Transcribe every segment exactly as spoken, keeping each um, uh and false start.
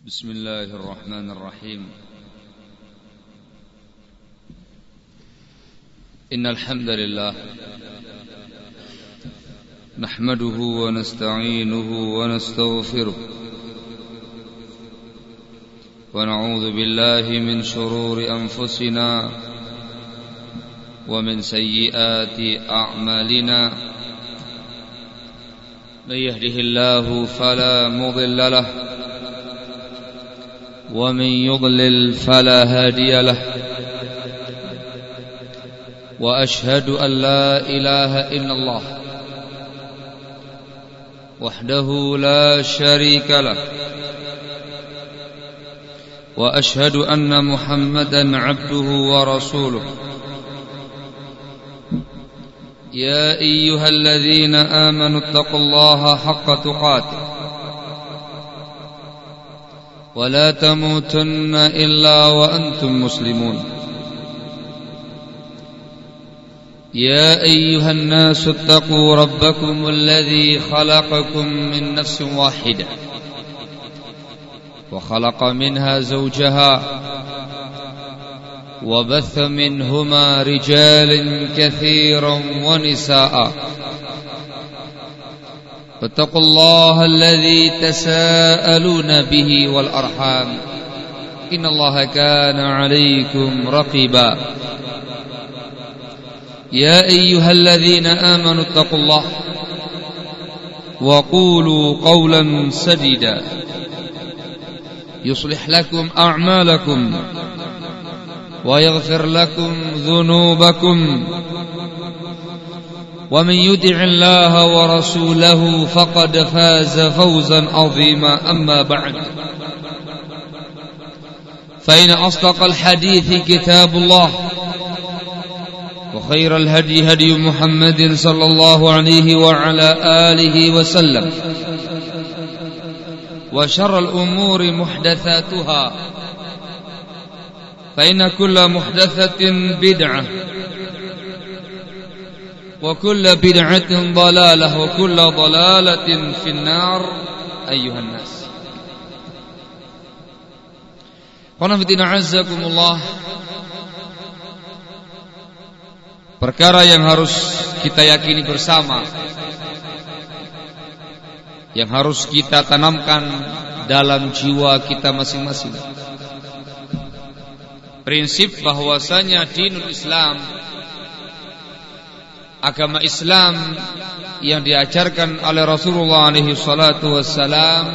بسم الله الرحمن الرحيم إن الحمد لله نحمده ونستعينه ونستغفره ونعوذ بالله من شرور أنفسنا ومن سيئات أعمالنا من يهده الله فلا مضل له ومن يضلل فلا هادي له وأشهد أن لا إله إلا الله وحده لا شريك له وأشهد أن محمدا عبده ورسوله يا أيها الذين آمنوا اتقوا الله حق تقاته ولا تموتن إلا وأنتم مسلمون يا أيها الناس اتقوا ربكم الذي خلقكم من نفس واحدة وخلق منها زوجها وبث منهما رجالا كثيرا ونساء فاتقوا الله الذي تساءلون به والأرحام إن الله كان عليكم رقيبا يا أيها الذين آمنوا اتقوا الله وقولوا قولا سديدا يصلح لكم أعمالكم ويغفر لكم ذنوبكم ومن يطع الله ورسوله فقد فاز فوزا عظيما أما بعد فإن أصدق الحديث كتاب الله وخير الهدي هدي محمد صلى الله عليه وعلى آله وسلم وشر الأمور محدثاتها فإن كل محدثة بدعة وكل بدعة ضلالة وكل ضلالة في النار أيها الناس. Qanafatina azzakumullah. Perkara yang harus kita yakini bersama, yang harus kita tanamkan dalam jiwa kita masing-masing, prinsip bahwasanya dinul Islam, agama Islam yang diajarkan oleh Rasulullah alaihi salatu wassalam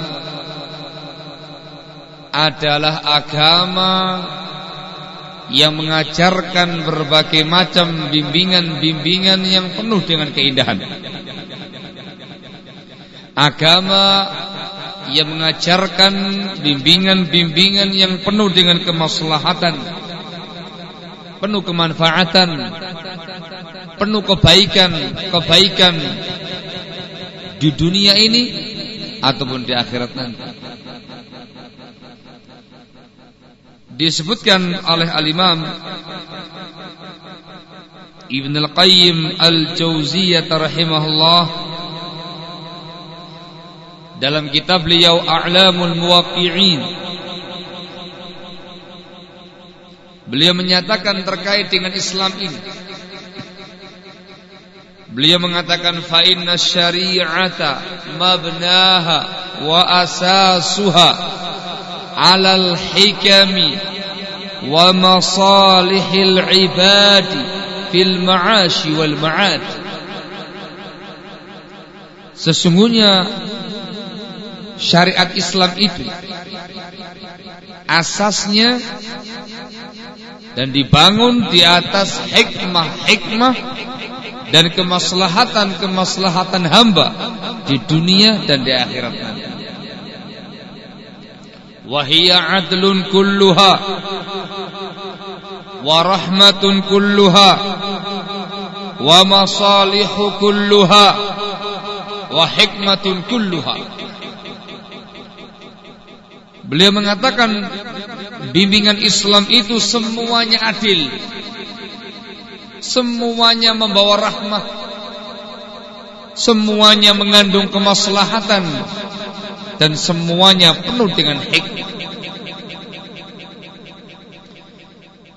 adalah agama yang mengajarkan berbagai macam bimbingan-bimbingan yang penuh dengan keindahan. Agama yang mengajarkan bimbingan-bimbingan yang penuh dengan kemaslahatan, penuh kemanfaatan, penuh kebaikan-kebaikan di dunia ini ataupun di akhirat nanti. Disebutkan oleh Al-Imam Ibn Al-Qayyim Al-Jauziyah rahimahullah dalam kitab beliau A'lamul Muwaqqi'in. Beliau menyatakan terkait dengan Islam ini, beliau mengatakan fa inna syari'ata mabnaha wa asasuha 'alal hikami wa masalihil ibadi fil ma'ashi wal ma'ad. Sesungguhnya syariat Islam itu asasnya dan dibangun di atas hikmah-hikmah dan kemaslahatan-kemaslahatan hamba di dunia dan di akhirat nanti. Wa hiya adlun kulluha wa rahmatun kulluha wa masalihu kulluha wa hikmatun kulluha. Beliau mengatakan bimbingan Islam itu semuanya adil, semuanya membawa rahmah, semuanya mengandung kemaslahatan, dan semuanya penuh dengan hikmah.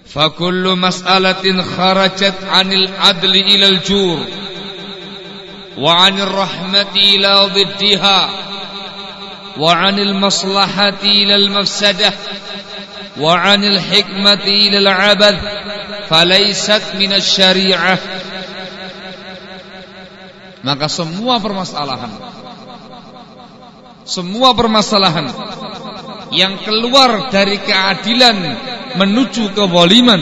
فكل مسألة خرجت عن العدل إلى الجور وعن الرحمة إلى ضدها وعن المصلحة إلى المفسدة وعن الحكمة إلى العبث فليست من الشريعة. Maka semua permasalahan Semua permasalahan yang keluar dari keadilan menuju kezaliman,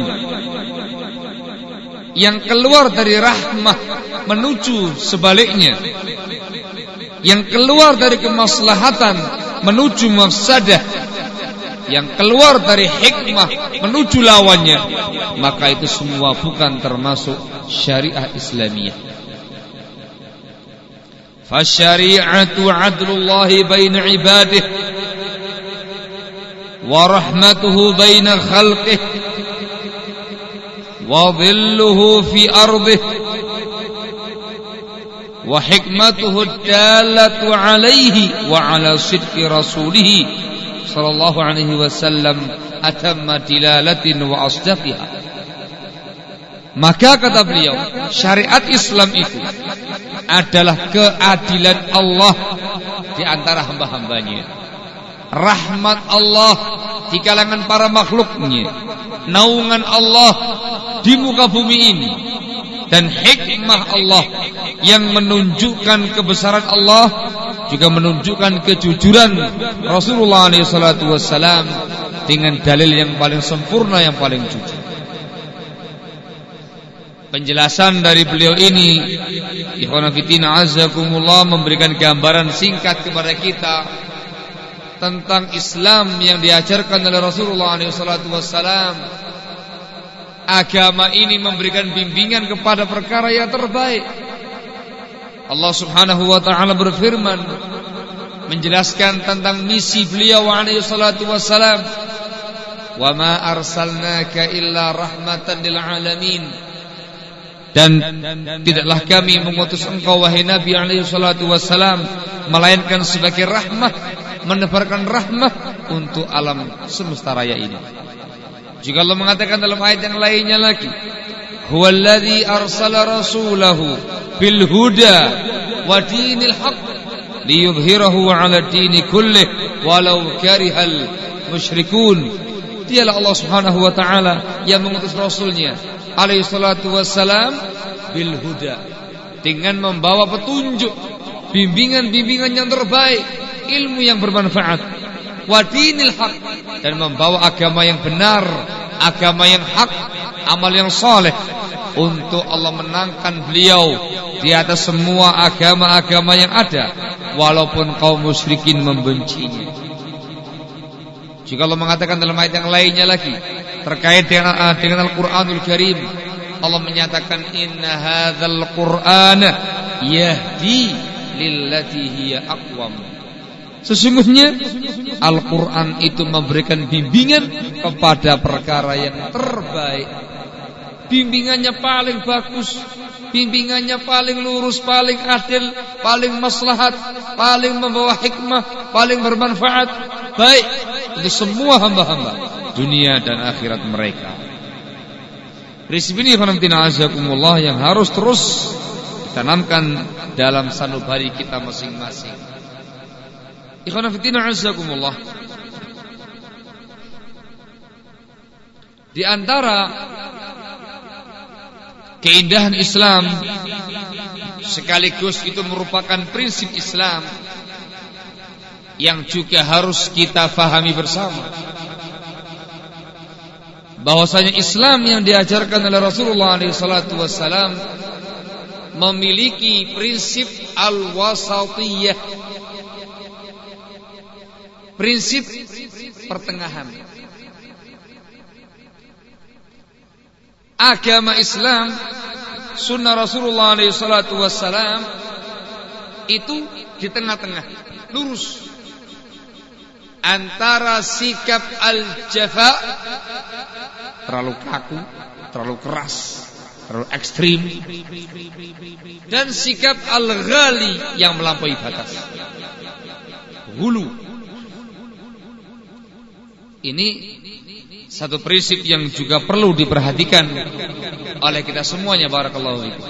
yang keluar dari rahmah menuju sebaliknya, yang keluar dari kemaslahatan menuju mafsadah, yang keluar dari hikmah menuju lawannya, maka itu semua bukan termasuk syariah Islamiyah. فالشريعة عدل الله بين عباده ورحمته بين خلقه وظله في أرضه وحكمته الدالة عليه وعلى صدق رسوله صلى الله عليه وسلم أتم دلالة وأصدقها. Maka kata beliau, syariat Islam itu adalah keadilan Allah di antara hamba-hambanya, rahmat Allah di kalangan para makhluknya, naungan Allah di muka bumi ini, dan hikmah Allah yang menunjukkan kebesaran Allah, juga menunjukkan kejujuran Rasulullah shallallahu alaihi wasallam dengan dalil yang paling sempurna, yang paling jujur. Penjelasan dari beliau ini, ikhwan fillah azakumullah, memberikan gambaran singkat kepada kita tentang Islam yang diajarkan oleh Rasulullah shallallahu alaihi wasallam. Agama ini memberikan bimbingan kepada perkara yang terbaik. Allah Subhanahu wa taala berfirman menjelaskan tentang misi beliau alaihi salatu wassalam, "Wa ma arsalnaka illa rahmatan lil alamin." Dan tidaklah kami mengutus engkau wahai Nabi alaihi salatu wassalam melainkan sebagai rahmah, menebarkan rahmah untuk alam semesta raya ini. Jika Allah mengatakan dalam ayat yang lainnya lagi, "Huwallazi arsala rasulahu bil huda wa dinil haqq liyudhhirahu 'ala dini kullih walau karihal musyrikun." Dialah Allah Subhanahu wa taala yang mengutus rasulnya alaihi salatu wassalam bil huda, dengan membawa petunjuk, bimbingan-bimbingan yang terbaik, ilmu yang bermanfaat, wa dinil haq, dan membawa agama yang benar, agama yang hak, amal yang saleh, untuk Allah menangkan beliau di atas semua agama-agama yang ada, walaupun kaum musyrikin membencinya. Jika Allah mengatakan dalam ayat yang lainnya lagi terkait dengan, uh, dengan Al-Quranul Karim, Allah menyatakan, "Inna hadzal Qur'ana yahdi lillati hiya aqwam." Sesungguhnya Al-Quran itu memberikan bimbingan kepada perkara yang terbaik. Bimbingannya paling bagus, bimbingannya paling lurus, paling adil, paling maslahat, paling membawa hikmah, paling bermanfaat, baik untuk semua hamba-hamba dunia dan akhirat mereka. Prinsip ini azakumullah yang harus terus ditanamkan dalam sanubari kita masing-masing. Ikhwan fillah azakumullah, di antara keindahan Islam sekaligus itu merupakan prinsip Islam yang juga harus kita fahami bersama, bahwasanya Islam yang diajarkan oleh Rasulullah shallallahu alaihi wasallam memiliki prinsip al-wasatiyah, prinsip pertengahan. Agama Islam, sunnah Rasulullah shallallahu alaihi wasallam itu di tengah-tengah, lurus antara sikap al-jafa, terlalu kaku, terlalu keras, terlalu ekstrim, dan sikap al-ghali yang melampaui batas, hulu. Ini satu prinsip yang juga perlu diperhatikan oleh kita semuanya. Barakallahu fiikum.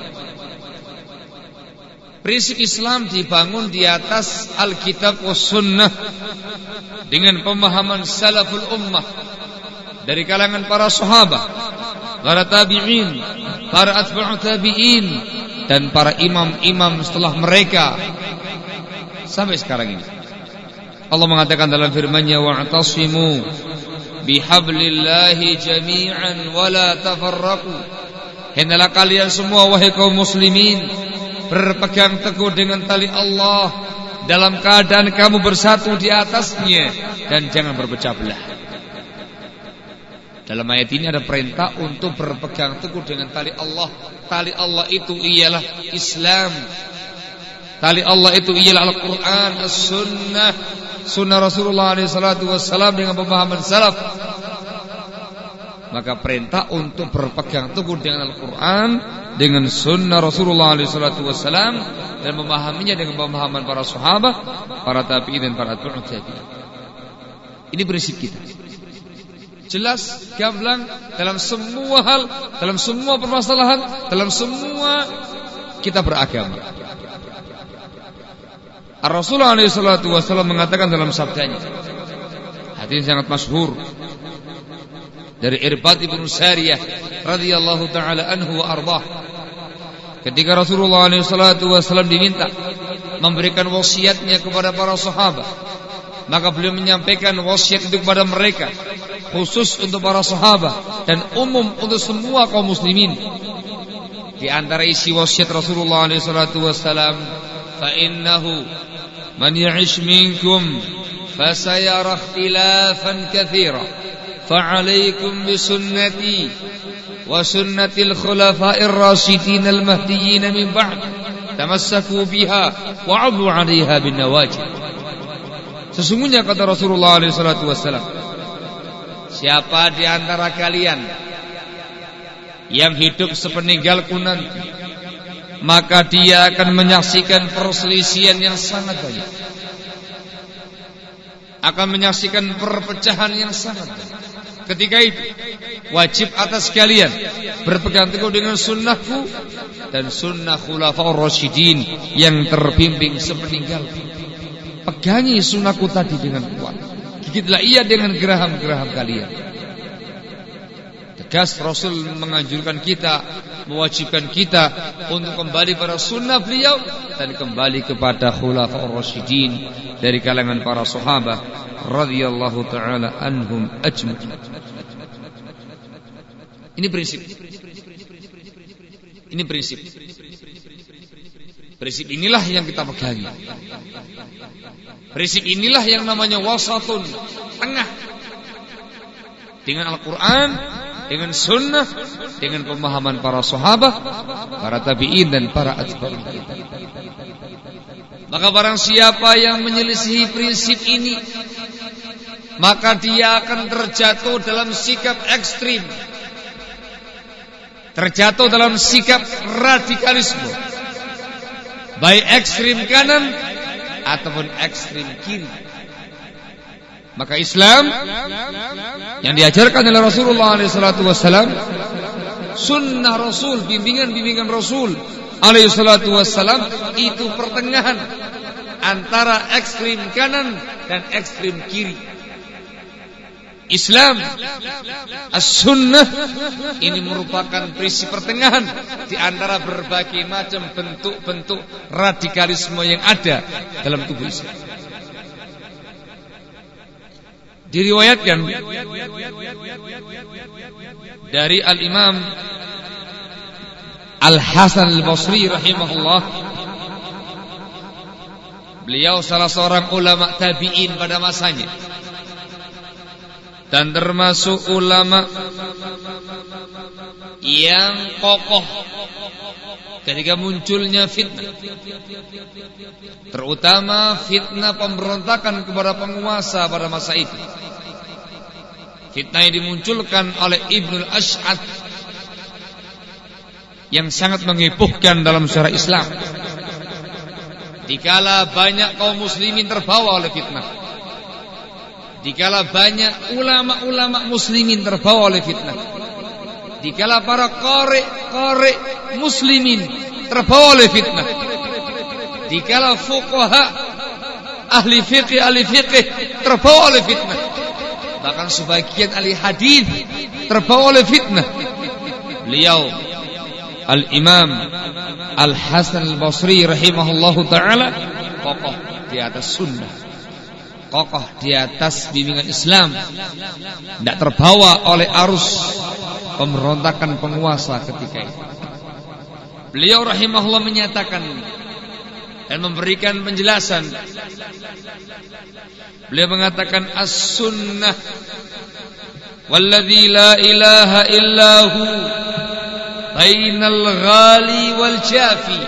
Prinsip Islam dibangun di atas Alkitab was Sunnah dengan pemahaman salaful ummah dari kalangan para sahabat, para tabi'in, para atba'u tabi'in, dan para imam-imam setelah mereka sampai sekarang ini. Allah mengatakan dalam firman-Nya, wa'tasimu bihablillahi jami'an wa la tafarraqu. Hendaklah kalian semua wahai kaum muslimin berpegang teguh dengan tali Allah dalam keadaan kamu bersatu di atasnya dan jangan berpecah belah. Dalam ayat ini ada perintah untuk berpegang teguh dengan tali Allah. Tali Allah itu ialah Islam. Tali Allah itu ialah Al-Quran, As-Sunnah, Sunnah Rasulullah shallallahu alaihi wasallam dengan pemahaman salaf. Maka perintah untuk berpegang teguh dengan Al-Quran, dengan Sunnah Rasulullah shallallahu alaihi wasallam, dan memahaminya dengan pemahaman para sahabat, para tabi'in dan para atba'ut tabi'in. Ini prinsip kita. Jelas, gamblang dalam semua hal, dalam semua permasalahan, dalam semua kita beragama. Rasulullah shallallahu alaihi wasallam mengatakan dalam sabdanya, hadis sangat masyhur dari Irbad ibn Sariyah radhiyallahu taala anhu wa ardhah. Ketika Rasulullah shallallahu alaihi wasallam diminta memberikan wasiatnya kepada para sahabat, maka beliau menyampaikan wasiat itu kepada mereka, khusus untuk para sahabat dan umum untuk semua kaum muslimin. Di antara isi wasiat Rasulullah shallallahu alaihi wasallam, fa innahu man ya'ish minkum fasayara ikhtilafan katsira fa'alaikum bisunnati wa sunnatil khulafa'ir rasyidin al-mahdiyyin min ba'd tamassaku biha wa 'addu 'alaiha bin nawajid. Sesungguhnya kata Rasulullah shallallahu alaihi wasallam, siapa di antara kalian yang hidup sepeninggalku nanti, maka dia akan menyaksikan perselisihan yang sangat banyak, akan menyaksikan perpecahan yang sangat banyak. Ketika itu wajib atas kalian berpegang teguh dengan sunnahku dan sunnah khulafaur rasyidin yang terbimbing sepeninggalku. Pegangi sunnahku tadi dengan kuat, gigitlah ia dengan geraham-geraham kalian. Tegas Rasul menganjurkan kita, mewajibkan kita untuk kembali pada sunnah beliau dan kembali kepada khulafaur rasyidin dari kalangan para sahabat radhiyallahu taala anhum ajma'in. Ini prinsip. Ini prinsip. Prinsip inilah yang kita pegangi. Prinsip inilah yang namanya wasatun, tengah. Dengan Al-Quran, dengan sunnah, dengan pemahaman para sahabat, para tabi'in dan para atba'ut tabi'in. Maka barang siapa yang menyelisihi prinsip ini, maka dia akan terjatuh dalam sikap ekstrim, terjatuh dalam sikap radikalisme, baik ekstrim kanan ataupun ekstrim kiri. Maka Islam yang diajarkan oleh Rasulullah shallallahu alaihi wasallam, sunnah Rasul, bimbingan-bimbingan Rasul alaihi wasallam, itu pertengahan antara ekstrim kanan dan ekstrim kiri. Islam as-sunnah ini merupakan prinsip pertengahan di antara berbagai macam bentuk-bentuk radikalisme yang ada dalam tubuh Islam. Diriwayatkan dari Al-Imam Al-Hasan Al-Basri rahimahullah, beliau salah seorang ulama tabi'in pada masanya dan termasuk ulama yang kokoh ketika munculnya fitnah, terutama fitnah pemberontakan kepada penguasa pada masa itu. Fitnah yang dimunculkan oleh Ibnul Ash'ad yang sangat menghebohkan dalam sejarah Islam, dikala banyak kaum muslimin terbawa oleh fitnah, dikala banyak ulama-ulama muslimin terbawa oleh fitnah, dikala para qari-qari muslimin terbawa oleh fitnah, dikala fuqaha ahli fiqih ahli fiqih terbawa oleh fitnah, bahkan sebagian ahli hadis terbawa oleh fitnah. Beliau Al-Imam Al-Hasan Al-Basri rahimahullahu ta'ala kokoh di atas sunnah, kokoh di atas bimbingan Islam, tidak terbawa oleh arus pemberontakan penguasa ketika itu. Beliau rahimahullah menyatakan dan memberikan penjelasan. Beliau mengatakan as-sunnah walladzi la ilaha illahu bainal ghali wal jafi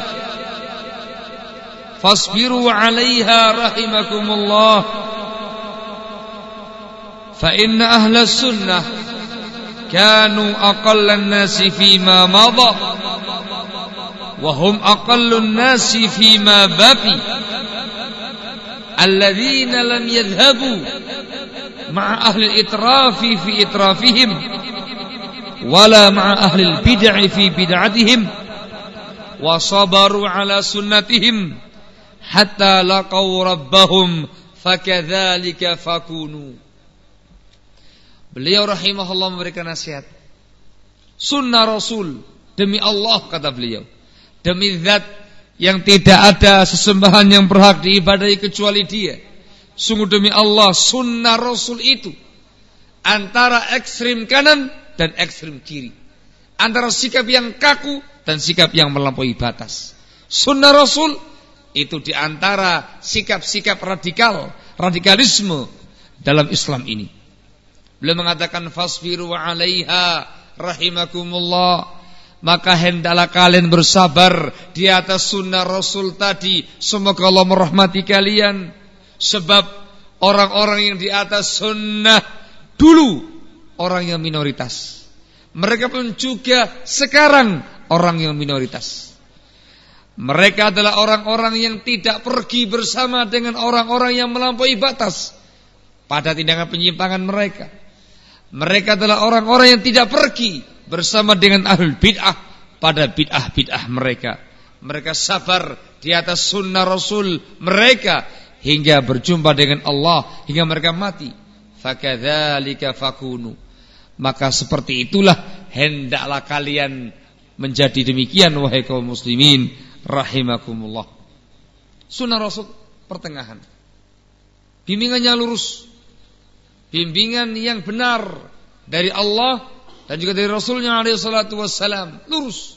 fasbiru 'alaiha rahimakumullah fa inna ahla sunnah kanu aqallan nasi fima madha wa hum aqallun nasi fima baqi alladzina lam yadhhabu ma'a ahli al-itrafi fi itrafihim wala ma'a ahli al-bid'ah fi bid'atihim wa sabaru ala sunnatihim hatta laqaw rabbahum fakadzalika fakunu. Beliau rahimahullah memberikan nasihat. Sunnah Rasul, demi Allah kata beliau, demi zat yang tidak ada sesembahan yang berhak diibadahi kecuali Dia, sungguh demi Allah, sunnah Rasul itu antara ekstrim kanan dan ekstrim kiri, antara sikap yang kaku dan sikap yang melampaui batas. Sunnah Rasul itu di antara sikap-sikap radikal, radikalisme dalam Islam ini. Beliau mengatakan fasbiru 'alaiha rahimakumullah, maka hendaklah kalian bersabar di atas sunnah Rasul tadi, semoga Allah merahmati kalian. Sebab orang-orang yang di atas sunnah dulu orang yang minoritas, mereka pun juga sekarang orang yang minoritas. Mereka adalah orang-orang yang tidak pergi bersama dengan orang-orang yang melampaui batas pada tindakan penyimpangan mereka. Mereka adalah orang-orang yang tidak pergi bersama dengan ahlul bid'ah pada bid'ah-bid'ah mereka. Mereka sabar di atas sunnah Rasul mereka hingga berjumpa dengan Allah, hingga mereka mati. Fakadzalika fakunu, maka seperti itulah hendaklah kalian menjadi demikian wahai kaum muslimin rahimakumullah. Sunnah Rasul pertengahan, bimbingannya lurus, bimbingan yang benar dari Allah dan juga dari Rasulnya alaihi salatu wassalam, lurus,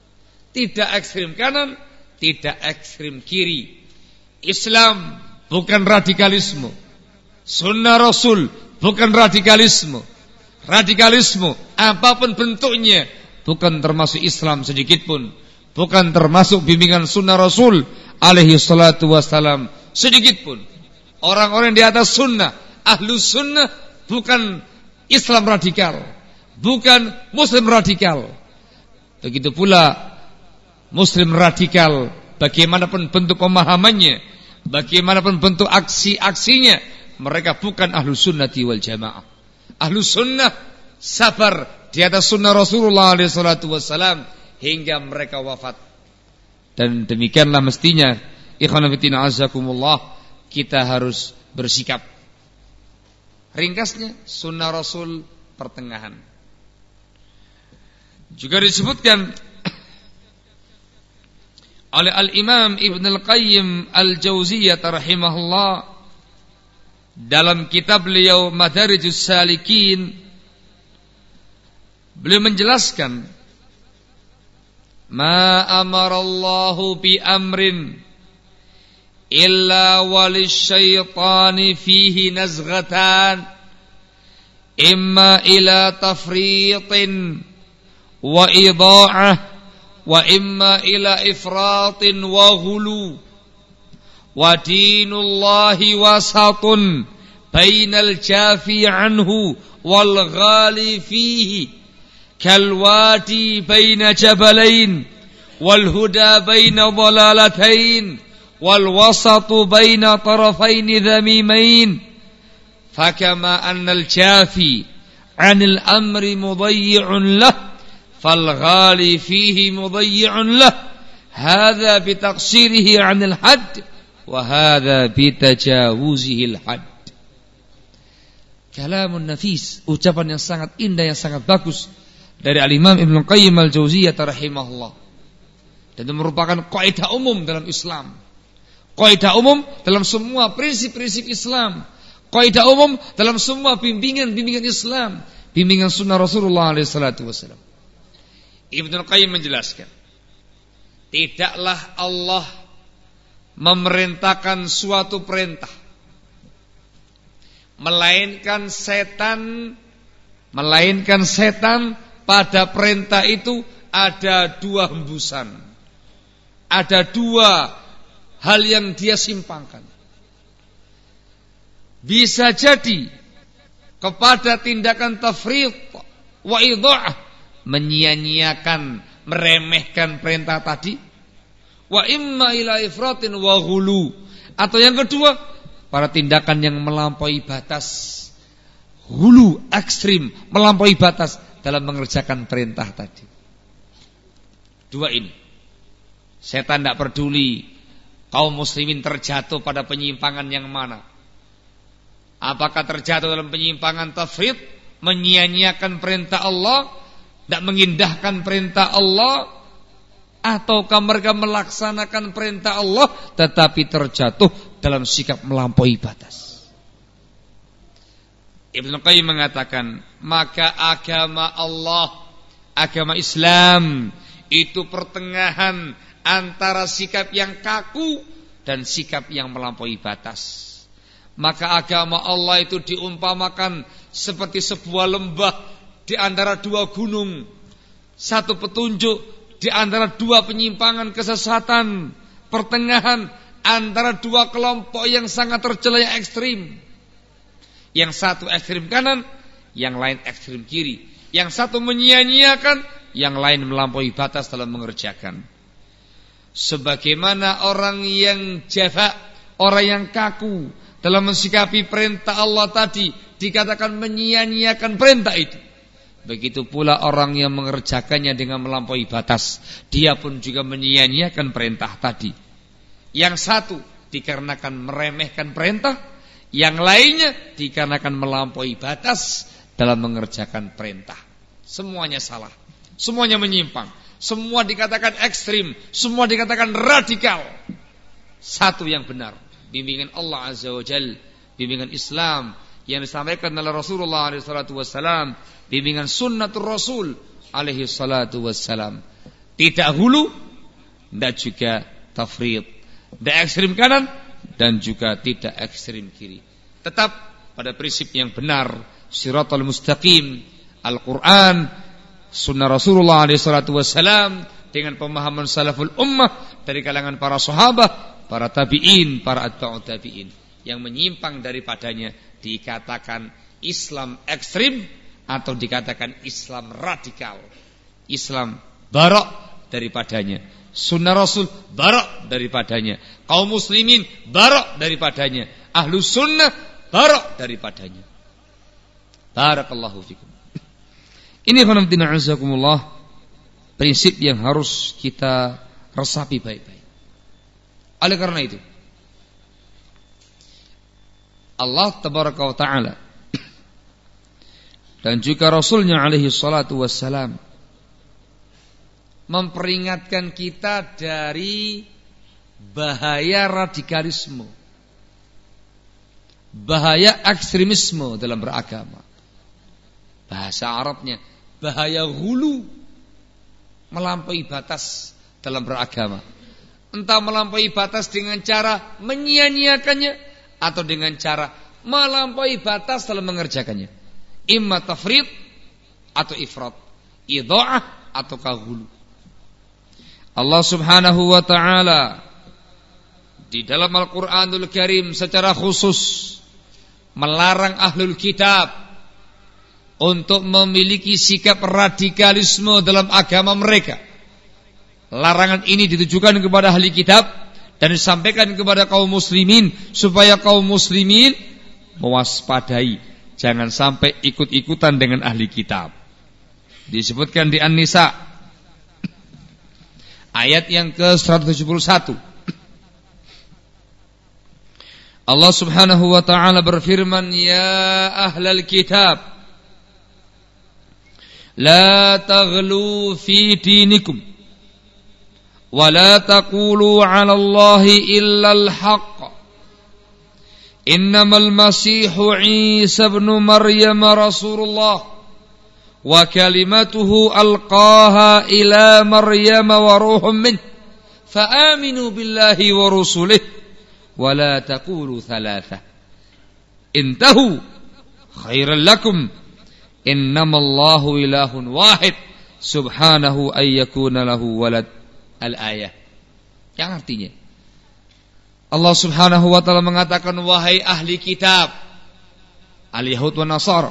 tidak ekstrim kanan, tidak ekstrim kiri. Islam bukan radikalisme, sunnah Rasul bukan radikalisme. Radikalisme apapun bentuknya bukan termasuk Islam sedikit pun, bukan termasuk bimbingan sunnah Rasul alaihi salatu wassalam sedikit pun. Orang-orang di atas sunnah, ahlus sunnah, bukan Islam radikal, bukan Muslim radikal. Begitu pula Muslim radikal, bagaimanapun bentuk pemahamannya, bagaimanapun bentuk aksi-aksinya, mereka bukan ahlus sunnati wal jamaah. Ahlus sunnah sabar di atas sunnah Rasulullah alaihi salatu wassalam hingga mereka wafat. Dan demikianlah mestinya ikhwan fillah azakumullah kita harus bersikap. Ringkasnya sunnah Rasul pertengahan. Juga disebutkan oleh Al-Imam Ibn Al-Qayyim Al-Jauziyah rahimahullah dalam kitab beliau Madarijus Salikin. Beliau menjelaskan, ma amarallahu bi amrin illa walisyaitani fihi nazghatan imma ila tafritin wa ida'ah wa imma ila ifratin wa ghulu wa dinullahi wasatun bainal jafi anhu wal ghali fihi kal wadi baina jabalain wal huda baina dhalalatain wal wasatu baina tarafain dhamimain fakama annal jafi 'anil amri mudayyi'un lah fal ghali fihi mudayyi'un lah hadza bi taqsirihi 'anil hadd wa hadza bi tajawuzihi al hadd. Kalamun nafis, ucapan yang sangat indah, yang sangat bagus dari Al-Imam Ibnu Qayyim Al-Jauziyah rahimahullah. Dan itu merupakan kaidah umum dalam Islam. Kaidah umum dalam semua prinsip-prinsip Islam. Kaidah umum dalam semua bimbingan-bimbingan Islam, bimbingan sunnah Rasulullah alaihi salatu wasallam. Ibnu Qayyim menjelaskan, tidaklah Allah memerintahkan suatu perintah melainkan setan melainkan setan pada perintah itu ada dua hembusan, ada dua hal yang dia simpangkan. Bisa jadi kepada tindakan tafriq wa idha'ah, menyia-nyiakan, meremehkan perintah tadi, wa imma ila ifratin wa ghulu, atau yang kedua pada tindakan yang melampaui batas, hulu, ekstrim, melampaui batas dalam mengerjakan perintah tadi. Dua ini, setan tidak peduli kaum muslimin terjatuh pada penyimpangan yang mana. Apakah terjatuh dalam penyimpangan tafrid, menyia-nyiakan perintah Allah, tidak mengindahkan perintah Allah, ataukah mereka melaksanakan perintah Allah tetapi terjatuh dalam sikap melampaui batas. Ibnu Qayyim mengatakan, maka agama Allah, agama Islam itu pertengahan antara sikap yang kaku dan sikap yang melampaui batas. Maka agama Allah itu diumpamakan seperti sebuah lembah di antara dua gunung, satu petunjuk di antara dua penyimpangan kesesatan, pertengahan antara dua kelompok yang sangat tercela yang ekstrim. Yang satu ekstrim kanan, yang lain ekstrim kiri. Yang satu menyia-nyiakan, yang lain melampaui batas dalam mengerjakan. Sebagaimana orang yang jafa, orang yang kaku dalam mensikapi perintah Allah tadi, dikatakan menyia-nyiakan perintah itu. Begitu pula orang yang mengerjakannya dengan melampaui batas, dia pun juga menyia-nyiakan perintah tadi. Yang satu dikarenakan meremehkan perintah, yang lainnya dikarenakan melampaui batas dalam mengerjakan perintah. Semuanya salah, semuanya menyimpang, semua dikatakan ekstrim, semua dikatakan radikal. Satu yang benar, bimbingan Allah Azza wa Jalla, bimbingan Islam yang disampaikan oleh Rasulullah alaihi salatu wassalam, bimbingan sunnatul Rasul alaihi salatu wassalam. Tidak hulu, tidak juga tafrid, tidak ekstrim kanan dan juga tidak ekstrim kiri. Tetap pada prinsip yang benar, siratal mustaqim, Al-Quran, sunnah Rasulullah alaihi salatu wassalam, dengan pemahaman salaful ummah dari kalangan para sahabat, para tabi'in, para atba'ut tabi'in. Yang menyimpang daripadanya dikatakan Islam ekstrim atau dikatakan Islam radikal. Islam barok daripadanya, sunnah Rasul barok daripadanya, kaum muslimin barok daripadanya, ahlu sunnah barok daripadanya. Barakallahu fikum. Ini khonamtina azakumullah, prinsip yang harus kita resapi baik-baik. Oleh karena itu Allah tabaraka wa ta'ala dan juga Rasulnya alaihi salatu wassalam memperingatkan kita dari bahaya radikalisme, bahaya ekstremisme dalam beragama. Bahasa Arabnya bahaya ghulu, melampaui batas dalam beragama. Entah melampaui batas dengan cara menyia-nyiakannya atau dengan cara melampaui batas dalam mengerjakannya. Imma tafrid atau ifrat, idha'ah atau kaghulu. Allah subhanahu wa ta'ala di dalam Al-Quranul Karim secara khusus melarang ahlul kitab untuk memiliki sikap radikalisme dalam agama mereka. Larangan ini ditujukan kepada ahli kitab dan disampaikan kepada kaum muslimin supaya kaum muslimin mewaspadai, jangan sampai ikut-ikutan dengan ahli kitab. Disebutkan di An-Nisa ayat yang ke seratus tujuh puluh satu. Allah Subhanahu wa taala berfirman, "Ya ahlal kitab, la taghlu fi dinikum wa la taqulu 'ala Allahi illa al-haqq. Innamal masihu Isa ibn Maryam rasulullah wa kalimatuhu alqaha ila Maryam wa ruhum min fa aminu billahi wa rusulihi wa la taqulu thalatha intahu khairan lakum innamallahu ilahun wahid subhanahu ay yakuna lahu walad." Al-ayah yang artinya Allah Subhanahu wa taala mengatakan, wahai ahli kitab al-yahud wa nasara,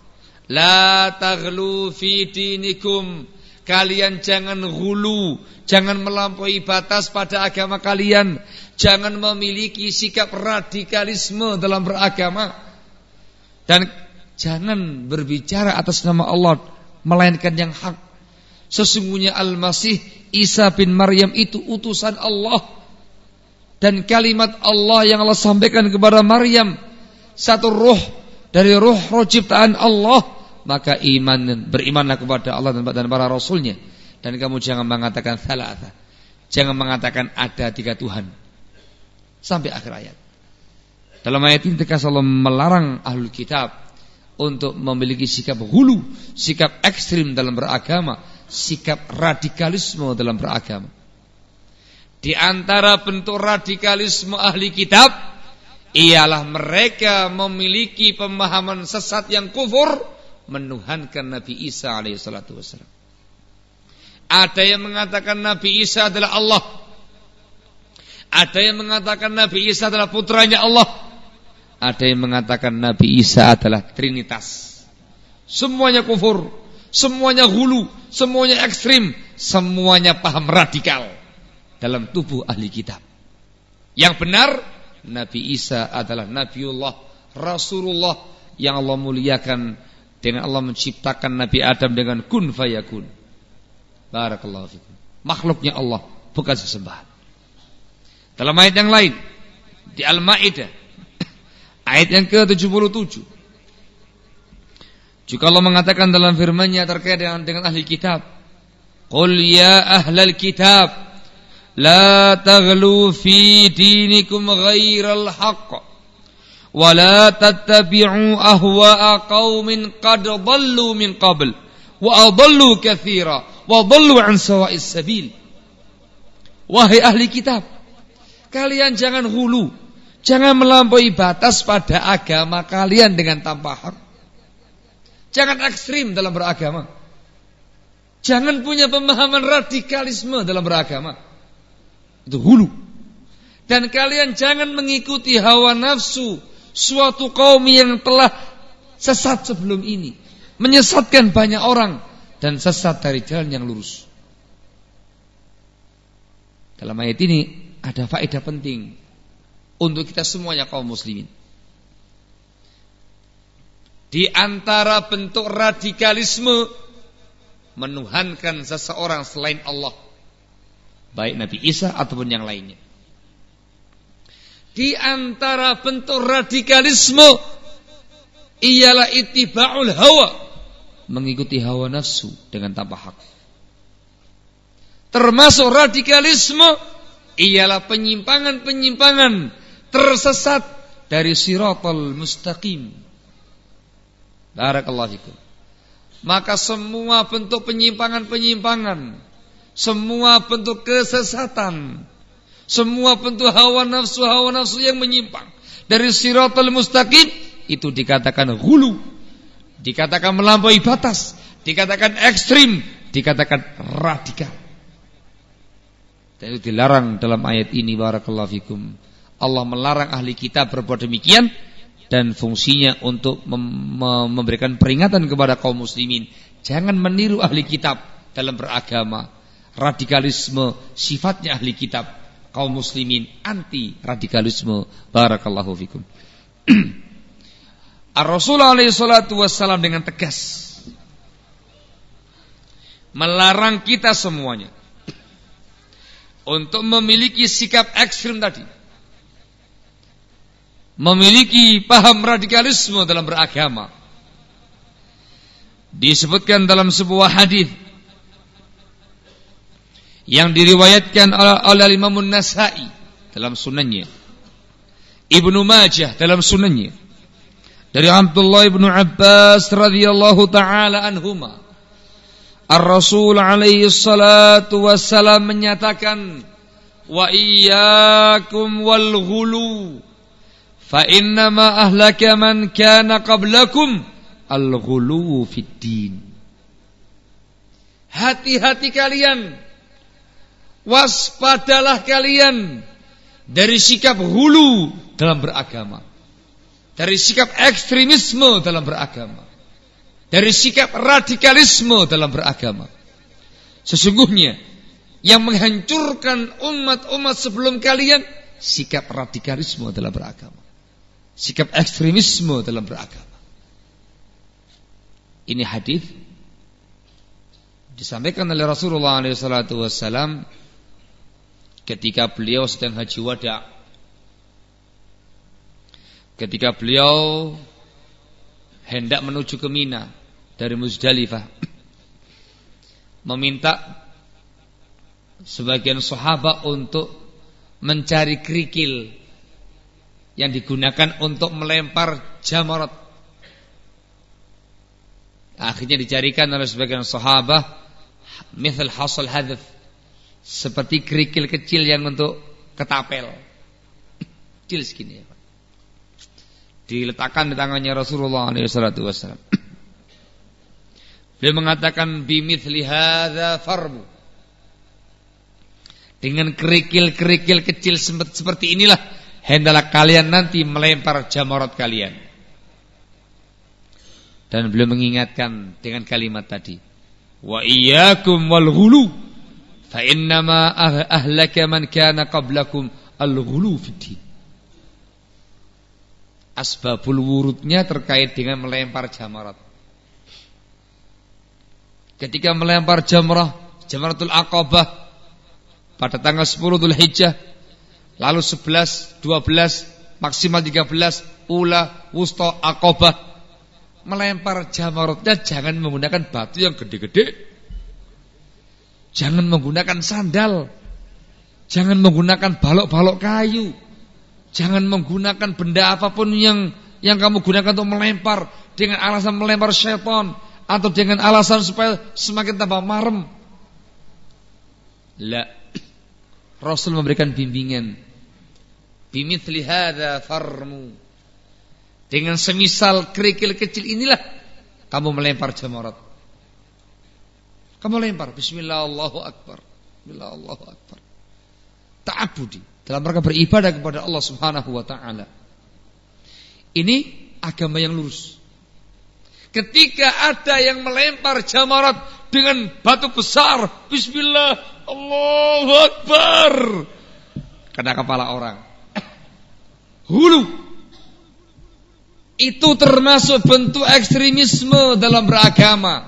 la taghlu fi dinikum, kalian jangan ghulu, jangan melampaui batas pada agama kalian, jangan memiliki sikap radikalisme dalam beragama, dan jangan berbicara atas nama Allah melainkan yang hak. Sesungguhnya Al-Masih Isa bin Maryam itu utusan Allah, dan kalimat Allah yang Allah sampaikan kepada Maryam satu ruh dari ruh-ruh ciptaan Allah. Maka iman, berimanlah kepada Allah dan para rasulnya, dan kamu jangan mengatakan thalatha, jangan mengatakan ada tiga Tuhan, sampai akhir ayat. Dalam ayat ini tegas Allah melarang ahlul kitab untuk memiliki sikap hulu, sikap ekstrim dalam beragama, sikap radikalisme dalam beragama. Di antara bentuk radikalisme ahli kitab ialah mereka memiliki pemahaman sesat yang kufur, menuhankan Nabi Isa alaihi salatu wassalam. Ada yang mengatakan Nabi Isa adalah Allah, ada yang mengatakan Nabi Isa adalah putranya Allah, ada yang mengatakan Nabi Isa adalah Trinitas. Semuanya kufur, semuanya hulu, semuanya ekstrim, semuanya paham radikal dalam tubuh ahli kitab. Yang benar, Nabi Isa adalah Nabiullah, Rasulullah yang Allah muliakan dengan Allah menciptakan Nabi Adam dengan kun fayakun. Barakallahu fikum. Makhluknya Allah, bukan sesembahan. Dalam ayat yang lain di Al-Maidah ayat yang ke tujuh puluh tujuh juga Allah mengatakan dalam firman-Nya terkait dengan, dengan ahli kitab, "Qul ya ahlal kitab la taghlu fi dinikum ghairal haqq wa la tattabi'u ahwa'a qaumin qad dhallu min qabl wa adallu katsira wa dhallu an sawa'is sabil." Wahai ahli kitab, kalian jangan hulu, jangan melampaui batas pada agama kalian dengan tanpa hak. Jangan ekstrim dalam beragama. Jangan punya pemahaman radikalisme dalam beragama. Itu hulu. Dan kalian jangan mengikuti hawa nafsu suatu kaum yang telah sesat sebelum ini, menyesatkan banyak orang dan sesat dari jalan yang lurus. Dalam ayat ini ada faedah penting untuk kita semuanya kaum muslimin. Di antara bentuk radikalisme menuhankan seseorang selain Allah, baik Nabi Isa ataupun yang lainnya. Di antara bentuk radikalisme ialah ittiba'ul hawa, mengikuti hawa nafsu dengan tanpa hak. Termasuk radikalisme ialah penyimpangan-penyimpangan tersesat dari siratal mustaqim. Barakallahu fikum. Maka semua bentuk penyimpangan-penyimpangan, semua bentuk kesesatan, semua bentuk hawa nafsu-hawa nafsu yang menyimpang dari siratal mustaqim, itu dikatakan ghulu, dikatakan melampaui batas, dikatakan ekstrim, dikatakan radikal. Dan itu dilarang dalam ayat ini. Barakallahu fikum. Allah melarang ahli kitab berbuat demikian, dan fungsinya untuk mem- memberikan peringatan kepada kaum muslimin, jangan meniru ahli kitab dalam beragama. Radikalisme sifatnya ahli kitab, kaum muslimin anti radikalisme. Barakallahu fikum. Ar-Rasul alaihi salatu wassalam dengan tegas melarang kita semuanya untuk memiliki sikap ekstrim tadi, memiliki paham radikalisme dalam beragama. Disebutkan dalam sebuah hadis yang diriwayatkan oleh Imam An-Nasa'i dalam sunannya, Ibnu Majah dalam sunannya, dari Abdullah ibnu Abbas radhiyallahu taala anhuma, Ar-Rasul alaihi salatu wassalam menyatakan, wa iyyakum wal ghulu fa innama ahlaka man kana qablakum al-ghulu fid din. Hati-hati kalian, waspadalah kalian dari sikap hulu dalam beragama, dari sikap ekstremisme dalam beragama, dari sikap radikalisme dalam beragama. Sesungguhnya yang menghancurkan umat-umat sebelum kalian sikap radikalisme dalam beragama, sikap ekstremisme dalam beragama. Ini hadis disampaikan oleh Rasulullah shallallahu alaihi wasallam ketika beliau sedang haji wada, ketika beliau hendak menuju ke Mina dari Muzdalifah, meminta sebagian sahabat untuk mencari kerikil yang digunakan untuk melempar jamarat. Akhirnya dicarikan oleh sebagian sahabat mithal hasal hadaf, seperti kerikil kecil yang untuk ketapel, kecil segini ya, diletakkan di tangannya Rasulullah shallallahu alaihi wasallam. Beliau mengatakan bimithli hadza farbu, dengan kerikil-kerikil kecil seperti inilah hendaklah kalian nanti melempar jamarat kalian. Dan beliau mengingatkan dengan kalimat tadi, wa iyyakum wal ghulu fa innama ahlaka man kana qablakum al ghulu fid din. Asbabul wurudnya terkait dengan melempar jamarat. Ketika melempar jamrah, jamratul aqabah pada tanggal sepuluh Dzulhijjah, lalu sebelas, dua belas, maksimal tiga belas, ula, wusta, aqabah, melempar jamaratnya jangan menggunakan batu yang gede-gede, jangan menggunakan sandal, jangan menggunakan balok-balok kayu, jangan menggunakan benda apapun yang yang kamu gunakan untuk melempar dengan alasan melempar syaitan atau dengan alasan supaya semakin tambah marem. La, Rasul memberikan bimbingan, bimithli hadza farmu, dengan semisal kerikil kecil inilah kamu melempar jamarat. Kamu lempar, bismillah Allahu akbar, bismillah Allahu akbar, ta'abbudi, dalam rangka beribadah kepada Allah Subhanahu wa taala. Ini agama yang lurus. Ketika ada yang melempar jamarat dengan batu besar, bismillah Allahu akbar, kena kepala orang, hulu, itu termasuk bentuk ekstremisme dalam beragama,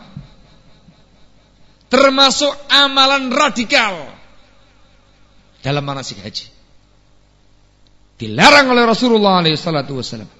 termasuk amalan radikal dalam manasik haji, dilarang oleh Rasulullah shallallahu alaihi wasallam.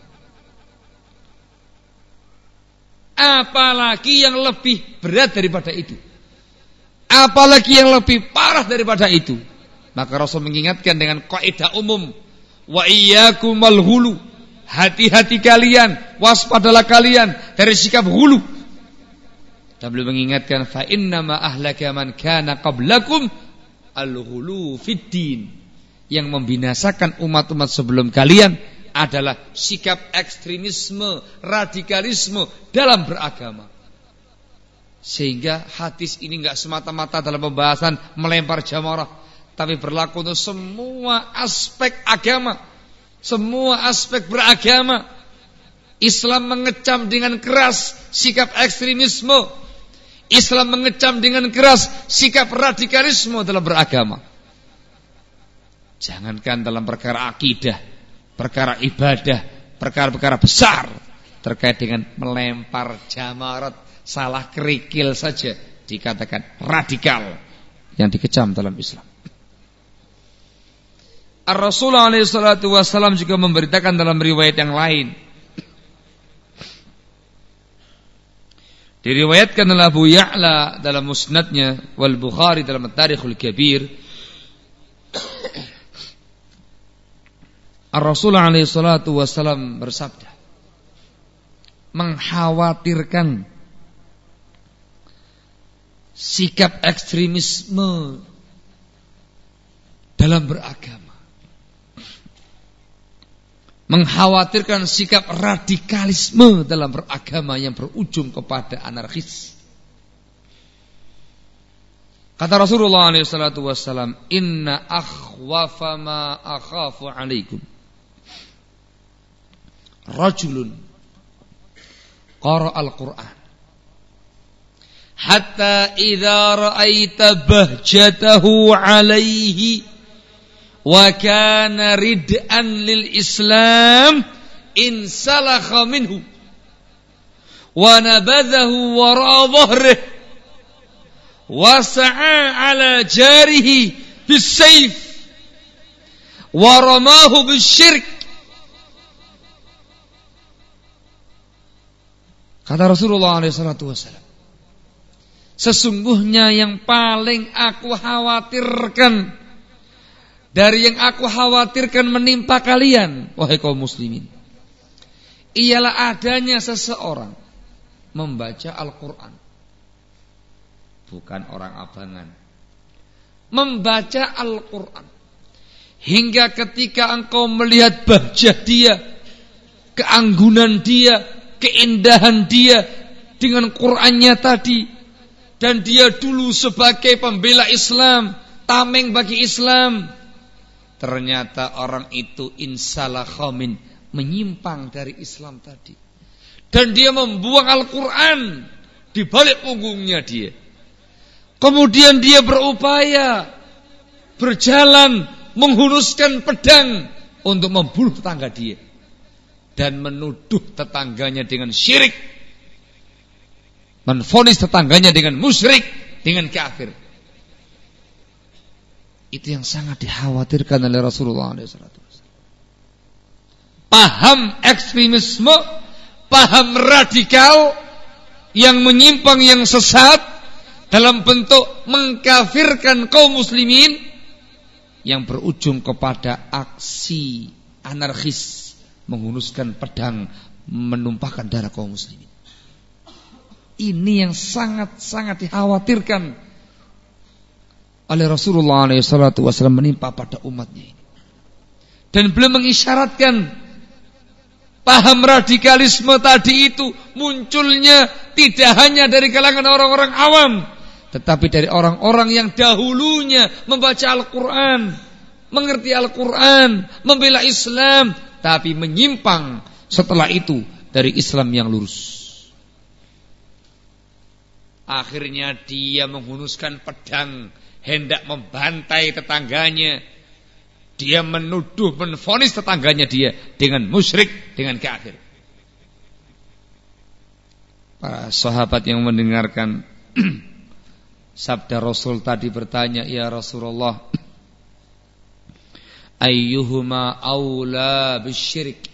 Apalagi yang lebih berat daripada itu, apalagi yang lebih parah daripada itu, maka Rasul mengingatkan dengan kaidah umum, wa iyyakum wal ghulu, hati-hati kalian, waspadalah kalian dari sikap hulu. Dan beliau mengingatkan, fa innama ahlaka man kana qablakum al-ghulu fid din, yang membinasakan umat-umat sebelum kalian adalah sikap ekstremisme, radikalisme dalam beragama. Sehingga hadis ini enggak semata-mata dalam pembahasan melempar jamarah, tapi berlaku untuk semua aspek agama, semua aspek beragama. Islam mengecam dengan keras sikap ekstremisme, Islam mengecam dengan keras sikap radikalisme dalam beragama. Jangankan dalam perkara akidah, perkara ibadah, perkara-perkara besar, terkait dengan melempar jamarat, salah kerikil saja dikatakan radikal yang dikecam dalam Islam. Ar-Rasulullah alaihi salatu wassalam juga memberitakan dalam riwayat yang lain. Diriwayatkan oleh Abu Ya'la dalam musnadnya, wal Bukhari dalam At-Tarikhul Kabir. Ar-Rasulullah alaihi salatu wassalam bersabda, mengkhawatirkan sikap ekstremisme dalam beragama, mengkhawatirkan sikap radikalisme dalam beragama yang berujung kepada anarkis. Kata Rasulullah alaihi salatu wassalam, inna akhwafa ma akhafu alaikum rajulun qara al-Qur'an hatta idza ra'aita bahjatahu alaihi wa kana rid'an lil Islam insalakha minhu wa nabadhahu wara dhahrihi wa sa'a ala jarihi bis-sayf wa ramahu bisyirk. Kata Rasulullah alaihi salatu wasallam, sesungguhnya yang paling aku khawatirkan dari yang aku khawatirkan menimpa kalian, wahai kaum muslimin, ialah adanya seseorang membaca Al-Quran, bukan orang abangan, membaca Al-Quran hingga ketika engkau melihat bahjah dia, keanggunan dia, keindahan dia dengan Qur'annya tadi, dan dia dulu sebagai pembela Islam, tameng bagi Islam, ternyata orang itu insalakha min, menyimpang dari Islam tadi, dan dia membuang Al-Quran di balik punggungnya dia. Kemudian dia berupaya berjalan menghunuskan pedang untuk membunuh tetangga dia dan menuduh tetangganya dengan syirik, menvonis tetangganya dengan musyrik, dengan kafir. Itu yang sangat dikhawatirkan oleh Rasulullah shallallahu alaihi wasallam. Paham ekstremisme, paham radikal yang menyimpang, yang sesat dalam bentuk mengkafirkan kaum muslimin yang berujung kepada aksi anarkis, menghunuskan pedang, menumpahkan darah kaum muslimin. Ini yang sangat-sangat dikhawatirkan oleh Rasulullah shallallahu alaihi wasallam menimpa pada umatnya ini. Dan beliau mengisyaratkan paham radikalisme tadi itu munculnya tidak hanya dari kalangan orang-orang awam, tetapi dari orang-orang yang dahulunya membaca Al-Quran, mengerti Al-Quran, membela Islam, tapi menyimpang setelah itu dari Islam yang lurus. Akhirnya dia menghunuskan pedang, hendak membantai tetangganya. Dia menuduh, menvonis tetangganya dia dengan musyrik, dengan kafir. Para sahabat yang mendengarkan sabda Rasul tadi bertanya, ya Rasulullah, ayyuhuma awla bisyirik,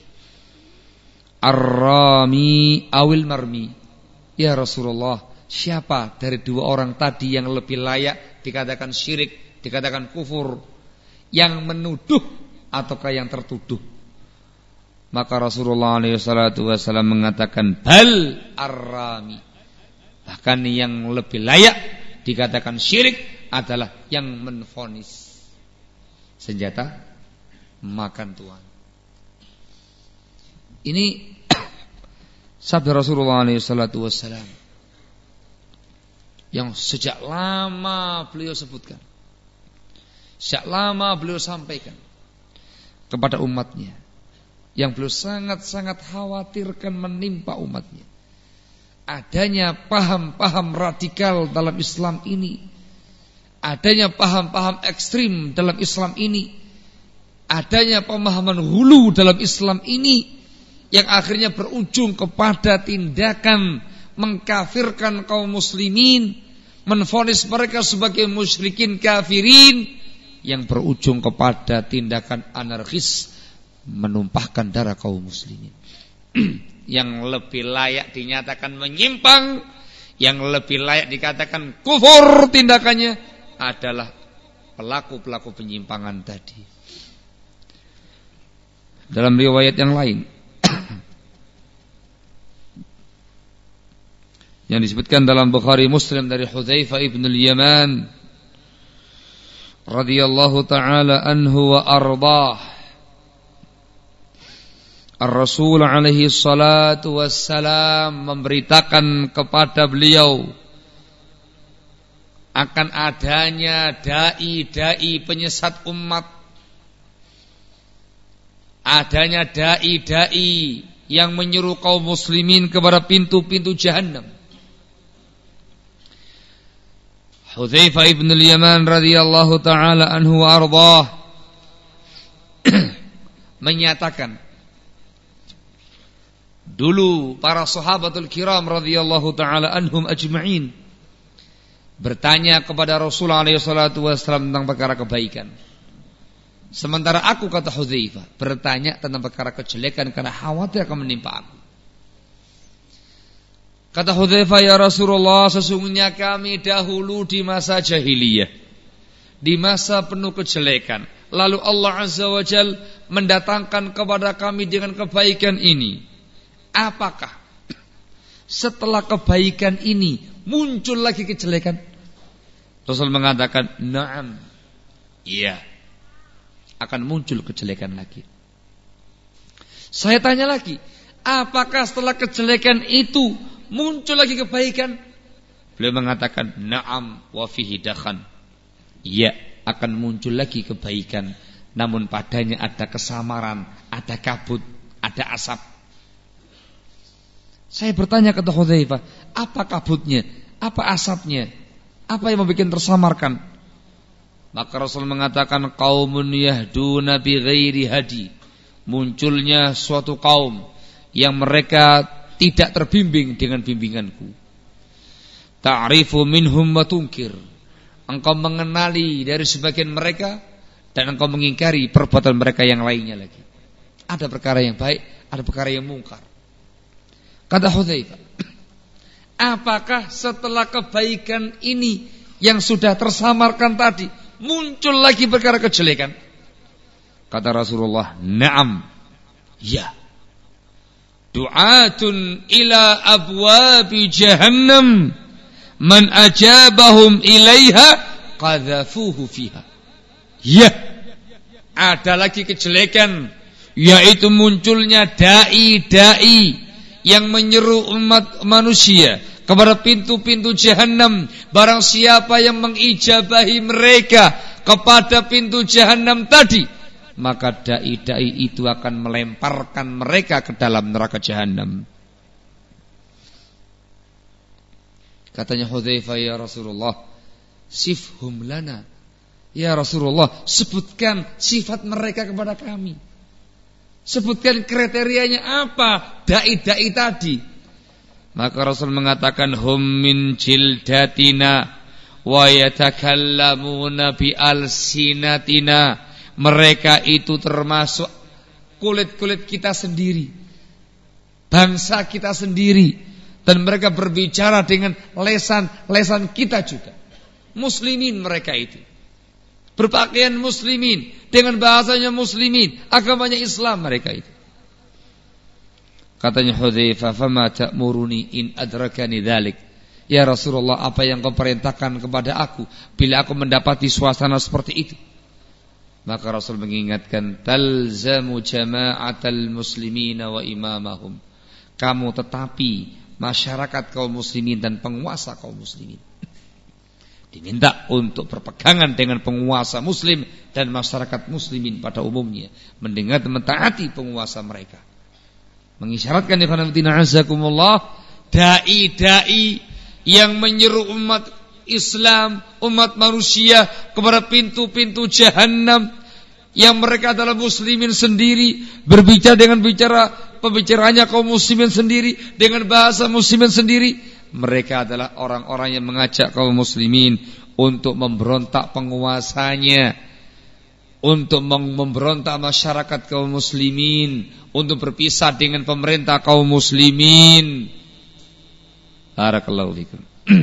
ar-rami awil marmi? Ya Rasulullah, siapa dari dua orang tadi yang lebih layak dikatakan syirik, dikatakan kufur, yang menuduh ataukah yang tertuduh? Maka Rasulullah shallallahu alaihi wasallam mengatakan bal ar-rami, bahkan yang lebih layak dikatakan syirik adalah yang menvonis senjata makan tuan. Ini sabda Rasulullah shallallahu alaihi wasallam yang sejak lama beliau sebutkan, sejak lama beliau sampaikan kepada umatnya, yang beliau sangat-sangat khawatirkan menimpa umatnya. Adanya paham-paham radikal dalam Islam ini, adanya paham-paham ekstrim dalam Islam ini, adanya pemahaman hulu dalam Islam ini yang akhirnya berujung kepada tindakan mengkafirkan kaum muslimin, menvonis mereka sebagai musyrikin kafirin, yang berujung kepada tindakan anarkis, menumpahkan darah kaum muslimin. Yang lebih layak dinyatakan menyimpang, yang lebih layak dikatakan kufur tindakannya adalah pelaku-pelaku penyimpangan tadi. Dalam riwayat yang lain yang disebutkan dalam Bukhari Muslim dari Hudzaifah ibn al-Yaman radhiyallahu ta'ala anhu wa ardah, Ar-Rasul alaihi salatu wassalam memberitakan kepada beliau akan adanya dai-dai penyesat umat, adanya dai-dai yang menyeru kaum muslimin kepada pintu-pintu jahannam. Hudzaifah ibn al-Yaman radhiyallahu ta'ala anhu wa ardah menyatakan, dulu para sahabatul kiram radhiyallahu ta'ala anhum ajma'in bertanya kepada Rasulullah alaihi salatu wasallam tentang perkara kebaikan. Sementara aku, kata Hudzaifah, bertanya tentang perkara kejelekan karena khawatir akan menimpa aku. Kata Hudzaifah, ya Rasulullah, sesungguhnya kami dahulu di masa jahiliyah, di masa penuh kejelekan, lalu Allah Azza wa Jalla mendatangkan kepada kami dengan kebaikan ini. Apakah setelah kebaikan ini muncul lagi kejelekan? Rasul mengatakan, na'am, iya, akan muncul kejelekan lagi. Saya tanya lagi, apakah setelah kejelekan itu muncul lagi kebaikan? Beliau mengatakan, na'am wa fihi dakhan, iya, akan muncul lagi kebaikan, namun padanya ada kesamaran, ada kabut, ada asap. Saya bertanya kepada Hudzaifah, apa kabutnya? Apa asapnya? Apa yang membuat tersamarkan? Maka Rasul mengatakan, qaumun yahduna bi ghairi hadi. Munculnya suatu kaum yang mereka tidak terbimbing dengan bimbinganku. Ta'rifu minhum wa tunkir. Engkau mengenali dari sebagian mereka dan engkau mengingkari perbuatan mereka yang lainnya lagi. Ada perkara yang baik, ada perkara yang mungkar. Kata Hudzaifah, apakah setelah kebaikan ini yang sudah tersamarkan tadi muncul lagi perkara kejelekan? Kata Rasulullah, na'am, ya. Du'atun ila abwabi jahannam, man ajabahum ilaiha qadhafuhu fiha. Ya, ada lagi kejelekan, yaitu munculnya dai-dai yang menyeru umat manusia kepada pintu-pintu jahannam. Barang siapa yang mengijabahi mereka kepada pintu jahannam tadi, maka dai-dai itu akan melemparkan mereka ke dalam neraka jahannam. Katanya Hudzaifah, ya Rasulullah, sifhum lana. Ya Rasulullah, sebutkan sifat mereka kepada kami. Sebutkan kriterianya apa dai-dai tadi. Maka Rasul mengatakan, hum min jildatina wa yatakallamuna bi alsinatina. Mereka itu termasuk kulit-kulit kita sendiri, bangsa kita sendiri, dan mereka berbicara dengan lesan-lesan kita juga. Muslimin mereka itu, berpakaian muslimin, dengan bahasanya muslimin, agamanya Islam mereka itu. Katanya Hudzaifah, fama ta'muruni in adrakani dzalik. Ya Rasulullah, apa yang kau perintahkan kepada aku bila aku mendapati suasana seperti itu? Maka Rasul mengingatkan, talzamu jama'atal muslimina wa imamahum. Kamu tetapi masyarakat kaum muslimin dan penguasa kaum muslimin. Diminta untuk berpegangan dengan penguasa muslim dan masyarakat muslimin pada umumnya, mendengar dan mentaati penguasa mereka. Mengisyaratkan ya khanafitina azakumullah, dai-dai yang menyeru umat Islam, umat manusia kepada pintu-pintu jahannam, yang mereka adalah muslimin sendiri, berbicara dengan bicara pembicaranya kaum muslimin sendiri dengan bahasa muslimin sendiri. Mereka adalah orang-orang yang mengajak kaum muslimin untuk memberontak penguasanya, untuk memberontak masyarakat kaum muslimin, untuk berpisah dengan pemerintah kaum muslimin. Barakallahu fikum.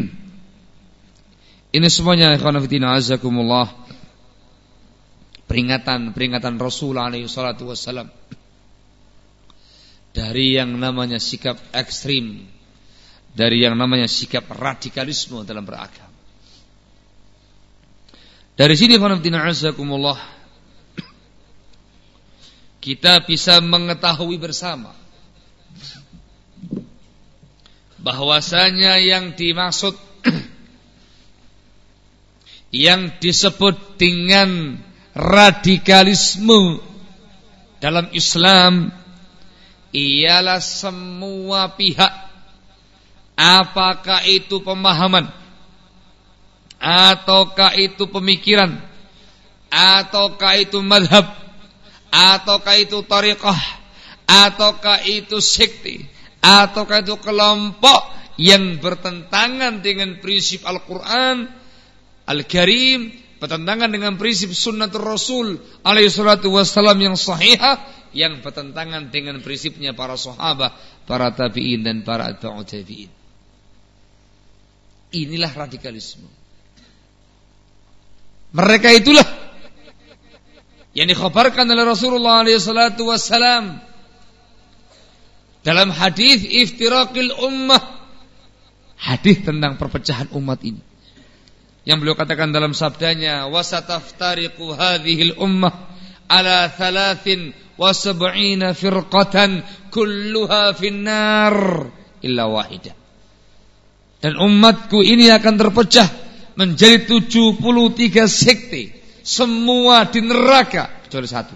Ini semuanya ikhwan fillah azakumullah, peringatan-peringatan Rasul alaihi salatu wassalam dari yang namanya sikap ekstrim, dari yang namanya sikap radikalisme dalam beragama. Dari sini ikhwan fillah azakumullah, kita bisa mengetahui bersama bahwasanya yang dimaksud yang disebut dengan radikalisme dalam Islam ialah semua pihak, apakah itu pemahaman, ataukah itu pemikiran, ataukah itu madhab, ataukah itu tariqah, ataukah itu sekte, ataukah itu kelompok yang bertentangan dengan prinsip Al-Quran Al-Karim, bertentangan dengan prinsip sunnatul Rasul alaihi salatu wassalam yang sahihah, yang bertentangan dengan prinsipnya para sahabat, para tabi'in dan para atba'ut tabi'in. Inilah radikalisme. Mereka itulah yang dikhabarkan oleh Rasulullah alaihi salatu wassalam dalam hadis iftiraqil ummah, hadis tentang perpecahan umat ini, yang beliau katakan dalam sabdanya, wasataftariqu hadhil ummah ala thalathin wa sab'ina firqatan kulluha finnar illa wahidah. Dan umatku ini akan terpecah menjadi tujuh puluh tiga sekte, semua di neraka kecuali satu.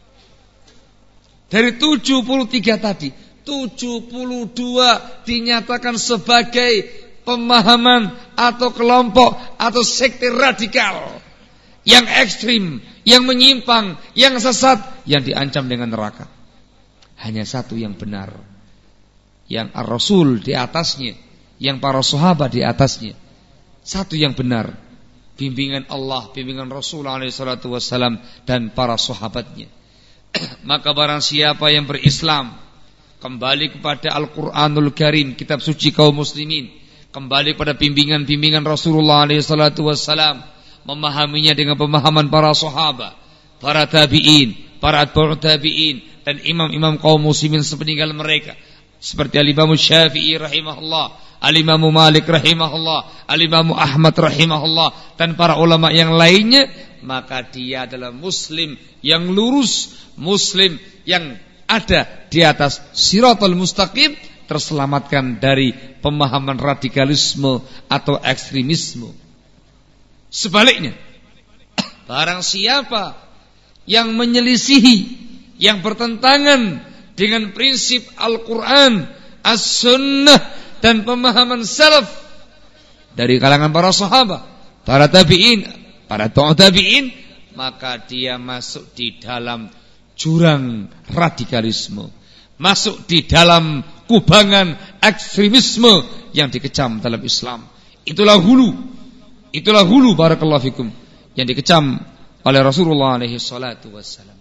Dari tujuh puluh tiga tadi, tujuh puluh dua dinyatakan sebagai pemahaman atau kelompok atau sekte radikal yang ekstrim, yang menyimpang, yang sesat, yang diancam dengan neraka. Hanya satu yang benar, yang Ar-Rasul di atasnya, yang para sahabat di atasnya. Satu yang benar, bimbingan Allah, bimbingan Rasul alaihi salatu wassalam dan para sahabatnya. Maka barang siapa yang berislam kembali kepada Al-Quranul Karim, kitab suci kaum muslimin, kembali pada bimbingan-bimbingan Rasulullah alaihi salatu wassalam, memahaminya dengan pemahaman para sahabat, para tabi'in, para atba'ut tabi'in, dan imam-imam kaum muslimin sepeninggal mereka, seperti Al-Imam Syafi'i rahimahullah, Al-Imam Malik rahimahullah, Al-Imam Ahmad rahimahullah, dan para ulama yang lainnya. Maka dia adalah muslim yang lurus, muslim yang ada di atas siratal mustaqim, terselamatkan dari pemahaman radikalisme atau ekstremisme. Sebaliknya, barang siapa yang menyelisihi, yang bertentangan dengan prinsip Al-Quran, As-Sunnah dan pemahaman salaf dari kalangan para sahabat, para tabi'in, para tabi'in, maka dia masuk di dalam jurang radikalisme, masuk di dalam kubangan ekstremisme yang dikecam dalam Islam. Itulah hulu, itulah hulu barakallahu fikum yang dikecam oleh Rasulullah alaihi salatu wassalam.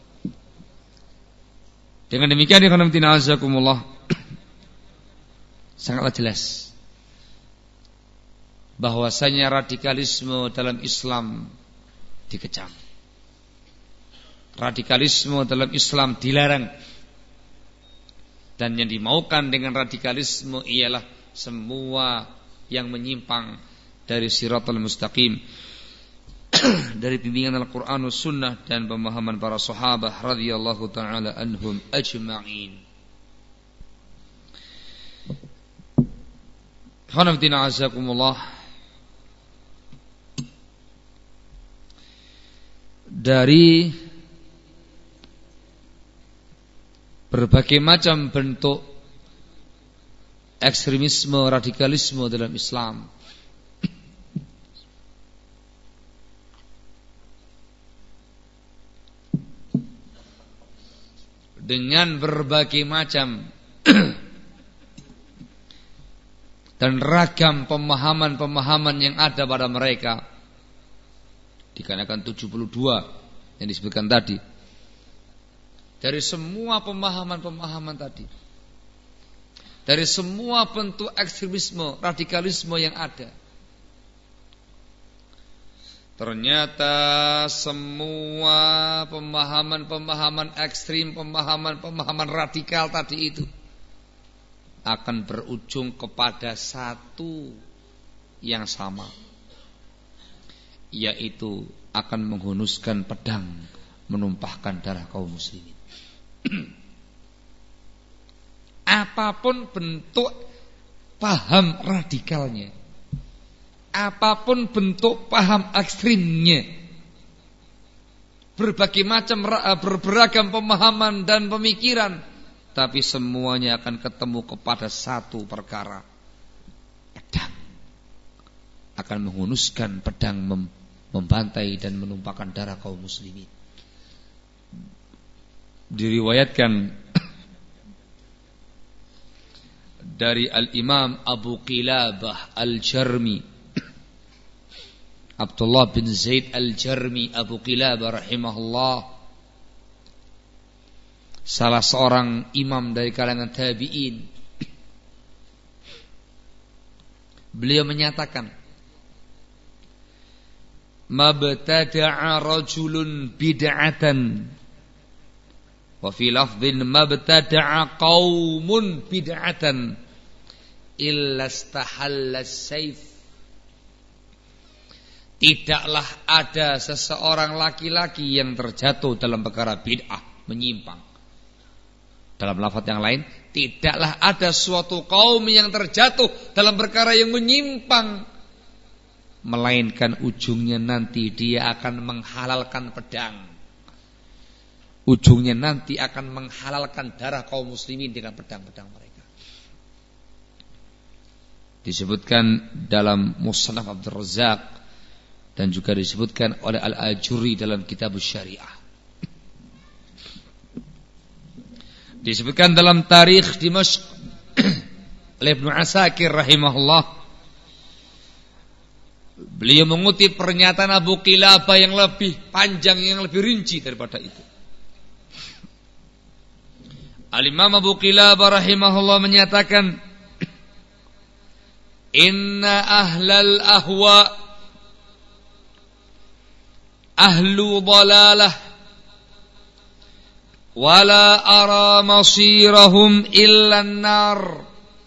Dengan demikian ikhwan fillah azakumullah, sangatlah jelas bahwasanya radikalisme dalam Islam dikecam. Radikalisme dalam Islam dilarang. Dan yang dimaukan dengan radikalisme ialah semua yang menyimpang dari siratal mustaqim, dari bimbingan Al-Quran dan Sunnah dan pemahaman para sahabat radhiyallahu ta'ala anhum ajma'in. Khonafdina azakumullah, dari berbagai macam bentuk ekstremisme, radikalisme dalam Islam, dengan berbagai macam dan ragam pemahaman-pemahaman yang ada pada mereka. Dikarenakan tujuh puluh dua yang disebutkan tadi, dari semua pemahaman-pemahaman tadi, dari semua bentuk ekstremisme, radikalisme yang ada, ternyata semua pemahaman-pemahaman ekstrim, pemahaman-pemahaman radikal tadi itu akan berujung kepada satu yang sama, yaitu akan menghunuskan pedang, menumpahkan darah kaum muslimin. Apapun bentuk paham radikalnya, apapun bentuk paham ekstrimnya, berbagai macam berberagam pemahaman dan pemikiran, tapi semuanya akan ketemu kepada satu perkara, pedang. Akan menghunuskan pedang, mem- membantai dan menumpahkan darah kaum muslimin. Diriwayatkan dari Al-Imam Abu Qilabah Al-Jarmi, Abdullah bin Zaid Al-Jarmi Abu Qilabah rahimahullah, salah seorang imam dari kalangan tabi'in. Beliau menyatakan, mabtada'a rajulun bid'atan, wa fi lafdhin mabtada'a qaumun bid'atan illa istahalla as-sayf. Tidaklah ada seseorang laki-laki yang terjatuh dalam perkara bid'ah, menyimpang. Dalam lafaz yang lain, tidaklah ada suatu kaum yang terjatuh dalam perkara yang menyimpang, melainkan ujungnya nanti dia akan menghalalkan pedang. Ujungnya nanti akan menghalalkan darah kaum muslimin dengan pedang-pedang mereka. Disebutkan dalam Musnad Abdul Razzaq dan juga disebutkan oleh Al-Ajuri dalam Kitab Syariah. Disebutkan dalam Tarikh Dimashq oleh Ibnu Asakir rahimahullah. Beliau mengutip pernyataan Abu Qilabah yang lebih panjang, yang lebih rinci daripada itu. Al-Imam Abu Qilabah rahimahullah menyatakan, inna ahlal ahwa ahlu dhalalah wala ara masirahum illa an-nar.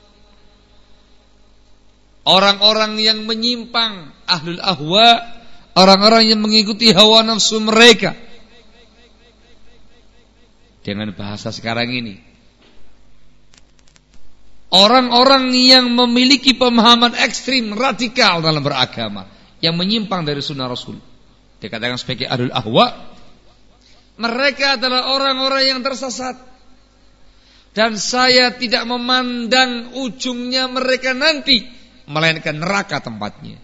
Orang-orang yang menyimpang, ahlul ahwa, orang-orang yang mengikuti hawa nafsu mereka, dengan bahasa sekarang ini, orang-orang yang memiliki pemahaman ekstrim, radikal dalam beragama, yang menyimpang dari sunnah Rasul, dikatakan sebagai ahlul ahwa. Mereka adalah orang-orang yang tersesat, dan saya tidak memandang ujungnya mereka nanti, melainkan neraka tempatnya.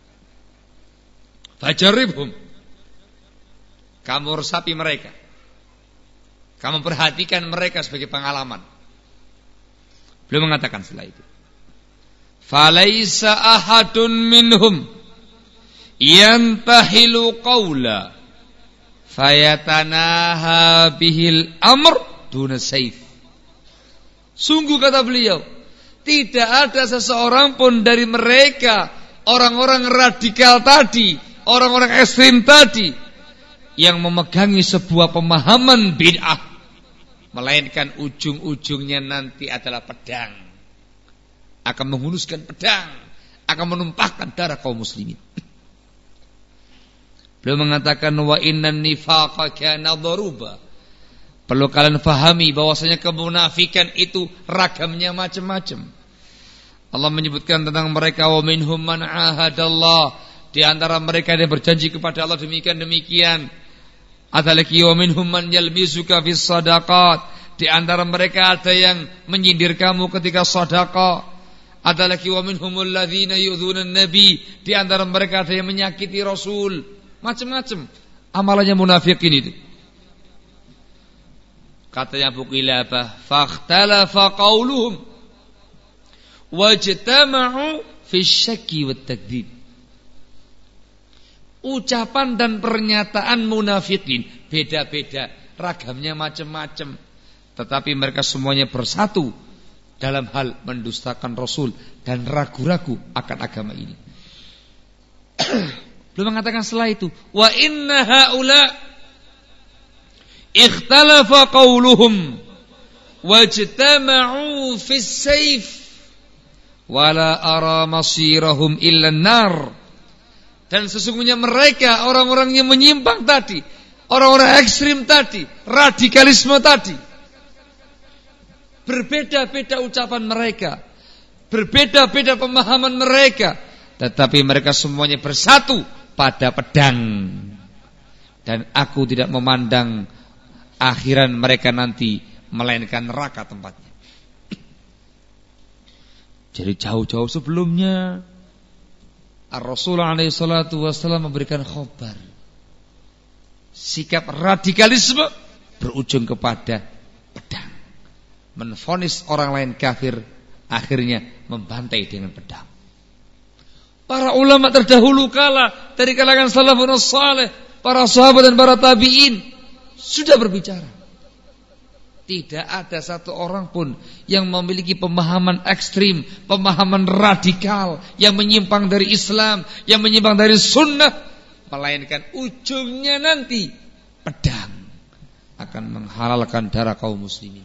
Fajaribhum, kamu resapi mereka, kamu perhatikan mereka sebagai pengalaman. Beliau mengatakan setelah itu, falaisa ahadun minhum yantahilu qawla fayatanaha bihil amr duna saif. Sungguh, kata beliau, tidak ada seseorang pun dari mereka, orang-orang radikal tadi, orang-orang ekstrim tadi, yang memegangi sebuah pemahaman bid'ah, melainkan ujung-ujungnya nanti adalah pedang, akan menghunuskan pedang, akan menumpahkan darah kaum muslimin. Beliau mengatakan, wa innan nifaqa kana dharuba. Perlu kalian fahami bahwasanya kemunafikan itu ragamnya macam-macam. Allah menyebutkan tentang mereka, wa minhum man ahadallah, di antara mereka yang berjanji kepada Allah demikian demikian. Ada lagi, wa minhum man yalmizuka fis sadaqat, di antara mereka ada yang menyindir kamu ketika sedekah. Ada lagi, wa minhumul ladzina yu'dzunan nabi, di antara mereka ada yang menyakiti Rasul. Macam-macam amalannya munafikin itu. Katanya Abu Qilabah, fakhtalafa qauluhum wajtama'u fi syakki wat takdzib. Ucapan dan pernyataan munafikin beda-beda, ragamnya macam-macam, tetapi mereka semuanya bersatu dalam hal mendustakan Rasul dan ragu-ragu akan agama ini. Belum mengatakan setelah itu, wa inna haula ikhtalafa qauluhum wajtama'u fis sayf wala ara masirahum illa an-nar. Dan sesungguhnya mereka orang-orang yang menyimpang tadi, orang-orang ekstrim tadi, radikalisme tadi, berbeda-beda ucapan mereka, berbeda-beda pemahaman mereka, tetapi mereka semuanya bersatu pada pedang. Dan aku tidak memandang akhiran mereka nanti melainkan neraka tempatnya. Jadi jauh-jauh sebelumnya Ar-Rasulullah alaihi salatu wassalam memberikan khabar. Sikap radikalisme berujung kepada pedang. Menvonis orang lain kafir, akhirnya membantai dengan pedang. Para ulama terdahulu kala dari kalangan salafun saleh, para sahabat dan para tabi'in sudah berbicara. Tidak ada satu orang pun yang memiliki pemahaman ekstrim, pemahaman radikal, yang menyimpang dari Islam, yang menyimpang dari sunnah, melainkan ujungnya nanti pedang akan menghalalkan darah kaum muslimin.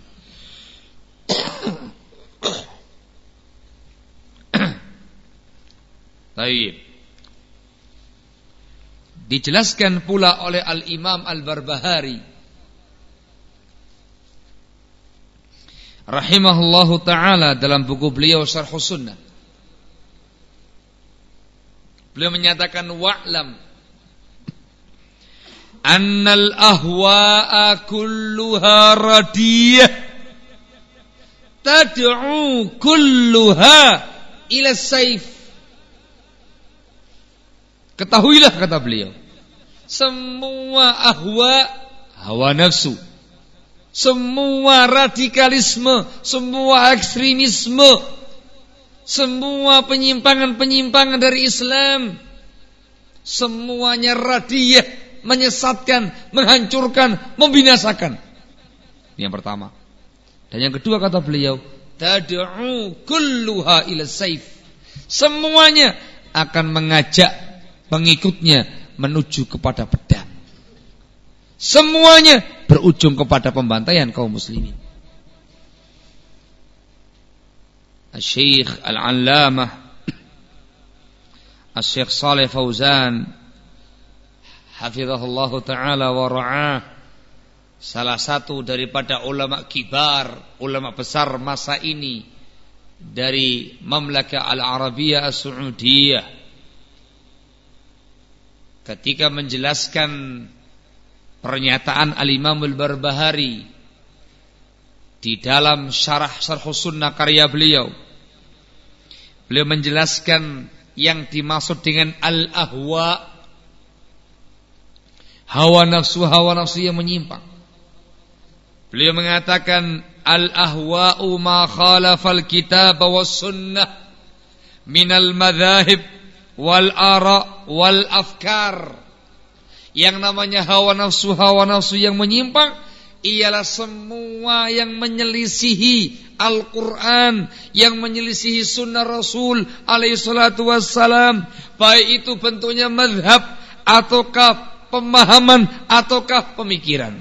Baik. Dijelaskan pula oleh Al-Imam Al-Barbahari rahimahullahu ta'ala dalam buku beliau Syarhus Sunnah. Beliau menyatakan wa'lam annal ahwa'a kulluha radiyah tad'u kulluha ila saif. Ketahuilah, kata beliau, semua ahwa, hawa nafsu, semua radikalisme, semua ekstremisme, semua penyimpangan-penyimpangan dari Islam, semuanya radiyah, menyesatkan, menghancurkan, membinasakan. Ini yang pertama. Dan yang kedua kata beliau, tad'u kulluha ila saif. Semuanya akan mengajak pengikutnya menuju kepada pedang. Semuanya berujung kepada pembantaian kaum muslimin. Al-Syekh Al-Allamah Al-Syekh Shalih Fauzan hafizahullah ta'ala wa ra'ah, salah satu daripada ulama kibar, ulama besar masa ini dari Mamlakah Al-Arabiyah As-Saudiyah, ketika menjelaskan pernyataan Al-Imam Al-Barbahari di dalam syarah Syarhus Sunnah karya beliau, beliau menjelaskan yang dimaksud dengan al-ahwa, hawa nafsu, hawa nafsu yang menyimpang. Beliau mengatakan al-ahwa'u ma khalafal kitab was sunnah minal madhahib wal ara wal afkar. Yang namanya hawa nafsu, hawa nafsu yang menyimpang ialah semua yang menyelisihi Al-Quran, yang menyelisihi sunnah Rasul alaihi salatu wassalam, baik itu bentuknya madhab ataukah pemahaman ataukah pemikiran.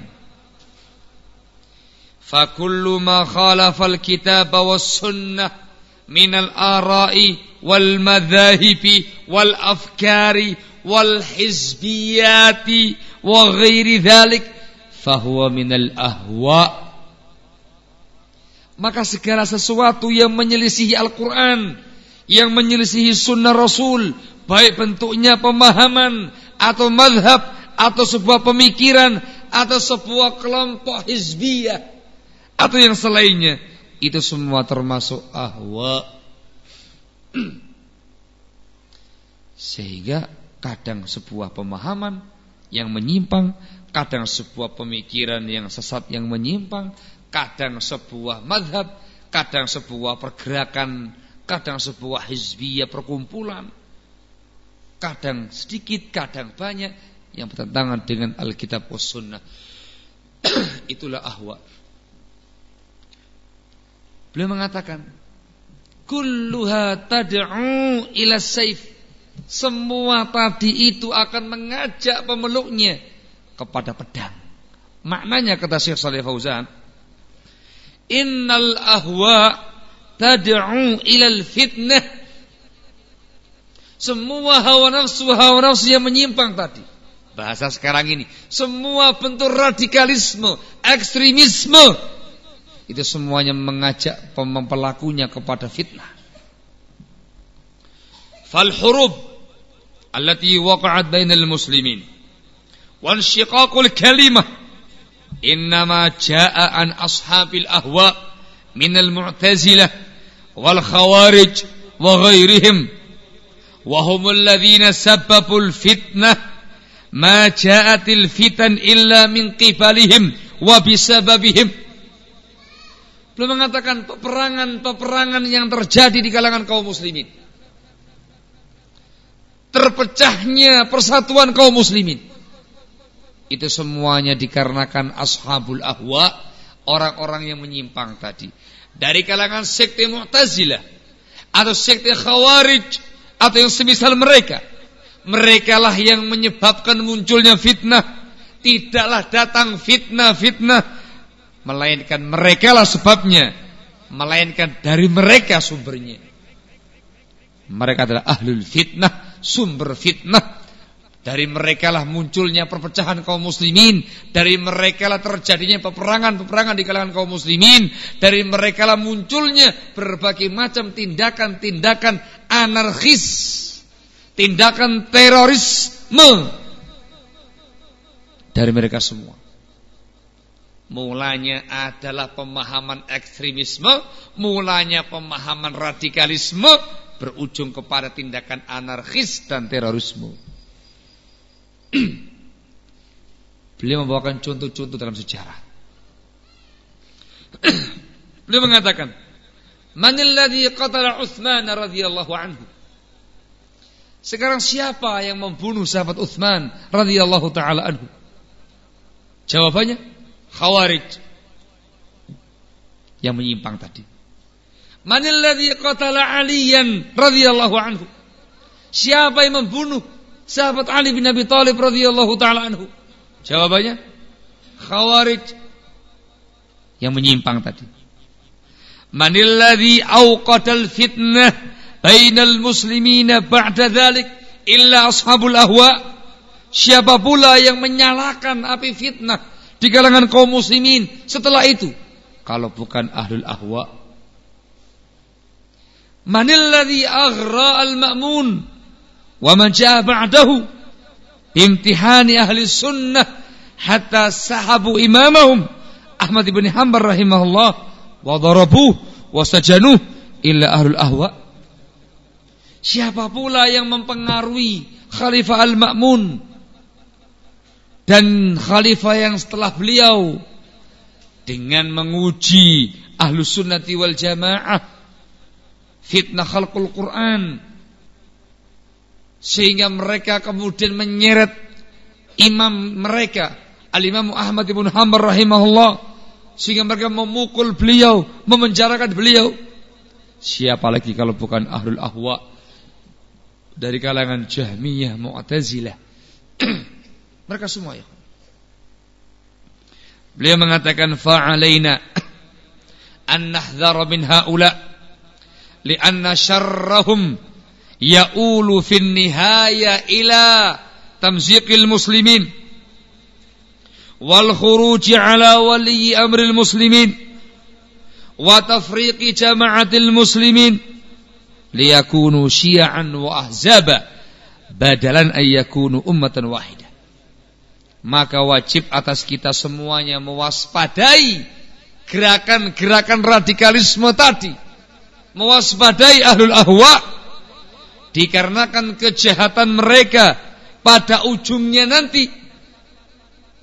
Fakullu ma khalafal kitab was sunnah minal ara'i wal madhahibi wal afkari wal hizbiyati wa ghairi dhalik fahuwa minal ahwa. Maka segala sesuatu yang menyelisihi Al-Quran, yang menyelisihi sunnah Rasul, baik bentuknya pemahaman atau madhab atau sebuah pemikiran atau sebuah kelompok hizbiyah atau yang selainnya, itu semua termasuk ahwa. Sehingga kadang sebuah pemahaman yang menyimpang, kadang sebuah pemikiran yang sesat yang menyimpang, kadang sebuah madhab, kadang sebuah pergerakan, kadang sebuah hizbiyah perkumpulan, kadang sedikit, kadang banyak yang bertentangan dengan Alkitab was Sunnah. Itulah ahwa. Beliau mengatakan, kulluha tad'u ila saif. Semua tadi itu akan mengajak pemeluknya kepada pedang. Maknanya kata Syekh Shalih Fauzan, innal ahwa tad'u ilal fitnah. Semua hawa nafsu hawa nafsu yang menyimpang tadi, bahasa sekarang ini, semua bentuk radikalisme, ekstremisme, itu semuanya mengajak pelakunya kepada fitnah. Fal hurub allati waqa'at bainal muslimin wa inshiqaqul kalimah innama jaa'a an ashabil ahwa minal mu'tazilah wal khawarij wa ghairihim wa humul ladzina sabbabul fitnah ma ja'atil fitan illa min qibalihim wa bisababihim. Belum mengatakan peperangan-peperangan yang terjadi di kalangan kaum muslimin, terpecahnya persatuan kaum muslimin, itu semuanya dikarenakan ashabul ahwa, orang-orang yang menyimpang tadi, dari kalangan sekte Mu'tazilah atau sekte Khawarij atau yang semisal mereka. Merekalah yang menyebabkan munculnya fitnah. Tidaklah datang fitnah-fitnah, melainkan merekalah sebabnya, melainkan dari mereka sumbernya. Mereka adalah ahlul fitnah, sumber fitnah. Dari merekalah munculnya perpecahan kaum muslimin, dari merekalah terjadinya peperangan-peperangan di kalangan kaum muslimin, dari merekalah munculnya berbagai macam tindakan-tindakan anarkis, tindakan terorisme, dari mereka semua. Mulanya adalah pemahaman ekstremisme, mulanya pemahaman radikalisme, berujung kepada tindakan anarkis dan terorisme. Beliau membawakan contoh-contoh dalam sejarah. Beliau mengatakan, manil ladzi qatala Utsman radhiyallahu anhu. Sekarang siapa yang membunuh sahabat Utsman radhiyallahu taala anhu? Jawabannya Khawarij, yang menyimpang tadi. Manil ladzi qatala Aliyan radhiyallahu anhu. Siapa yang membunuh sahabat Ali bin Abi Thalib radhiyallahu taala anhu? Jawabannya Khawarij, yang menyimpang tadi. Manil ladzi awqatal fitnah bainal muslimina ba'da dzalik illa ashabul ahwa. Siapa pula yang menyalakan api fitnah di kalangan kaum muslimin setelah itu, kalau bukan ahlul ahwa? Manil ladzi aghra al-ma'mun wa man jaa ba'dahu imtihani ahli sunnah hatta sahabu imamahum Ahmad ibn Hanbal rahimahullah wa darabuh wa sajanuh illa ahlul ahwa. Siapa pula yang mempengaruhi Khalifah al-Ma'mun dan khalifah yang setelah beliau dengan menguji ahlus sunnati wal jamaah, fitnah khalqul Quran, sehingga mereka kemudian menyeret imam mereka Al-Imam Ahmad ibn Hanbal rahimahullah, sehingga mereka memukul beliau, memenjarakan beliau. Siapa lagi kalau bukan ahlul ahwa dari kalangan Jahmiyah, Mu'tazilah. Mereka semua ya. Beliau mengatakan fa'alaina an nahdhara min haula li'anna syarrahum ya'ulu fin nihaya ila tamziqil muslimin wal khuruji ala wali amril muslimin wa tafriqi jama'atil muslimin liyakunu syi'an wa ahzaba badalan ayyakunu ummatan wahidah. Maka wajib atas kita semuanya mewaspadai gerakan-gerakan radikalisme tadi, mewaspadai ahlul ahwa, dikarenakan kejahatan mereka pada ujungnya nanti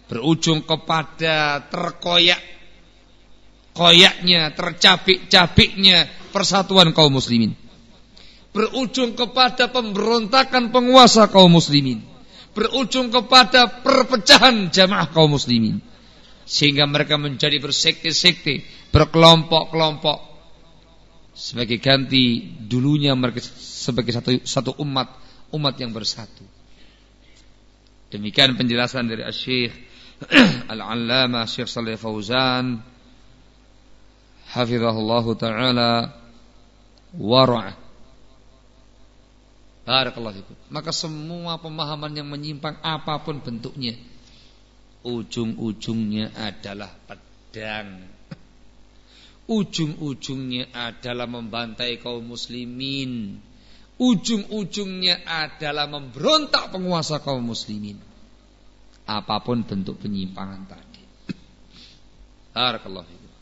berujung kepada terkoyak koyaknya, tercabik-cabiknya persatuan kaum muslimin, berujung kepada pemberontakan penguasa kaum muslimin, berujung kepada perpecahan jamaah kaum muslimin, sehingga mereka menjadi bersekte-sekte, berkelompok-kelompok, sebagai ganti dulunya mereka sebagai satu satu umat, umat yang bersatu. Demikian penjelasan dari Asy-Syaikh Al-Allamah Syekh Shalih Fauzan hafizahullahu taala wa ra'ah. Barakallahu fikum. Maka semua pemahaman yang menyimpang apapun bentuknya, ujung-ujungnya adalah pedang. Ujung-ujungnya adalah membantai kaum muslimin. Ujung-ujungnya adalah memberontak penguasa kaum muslimin. Apapun bentuk penyimpangan tadi. Barakallahu fikum.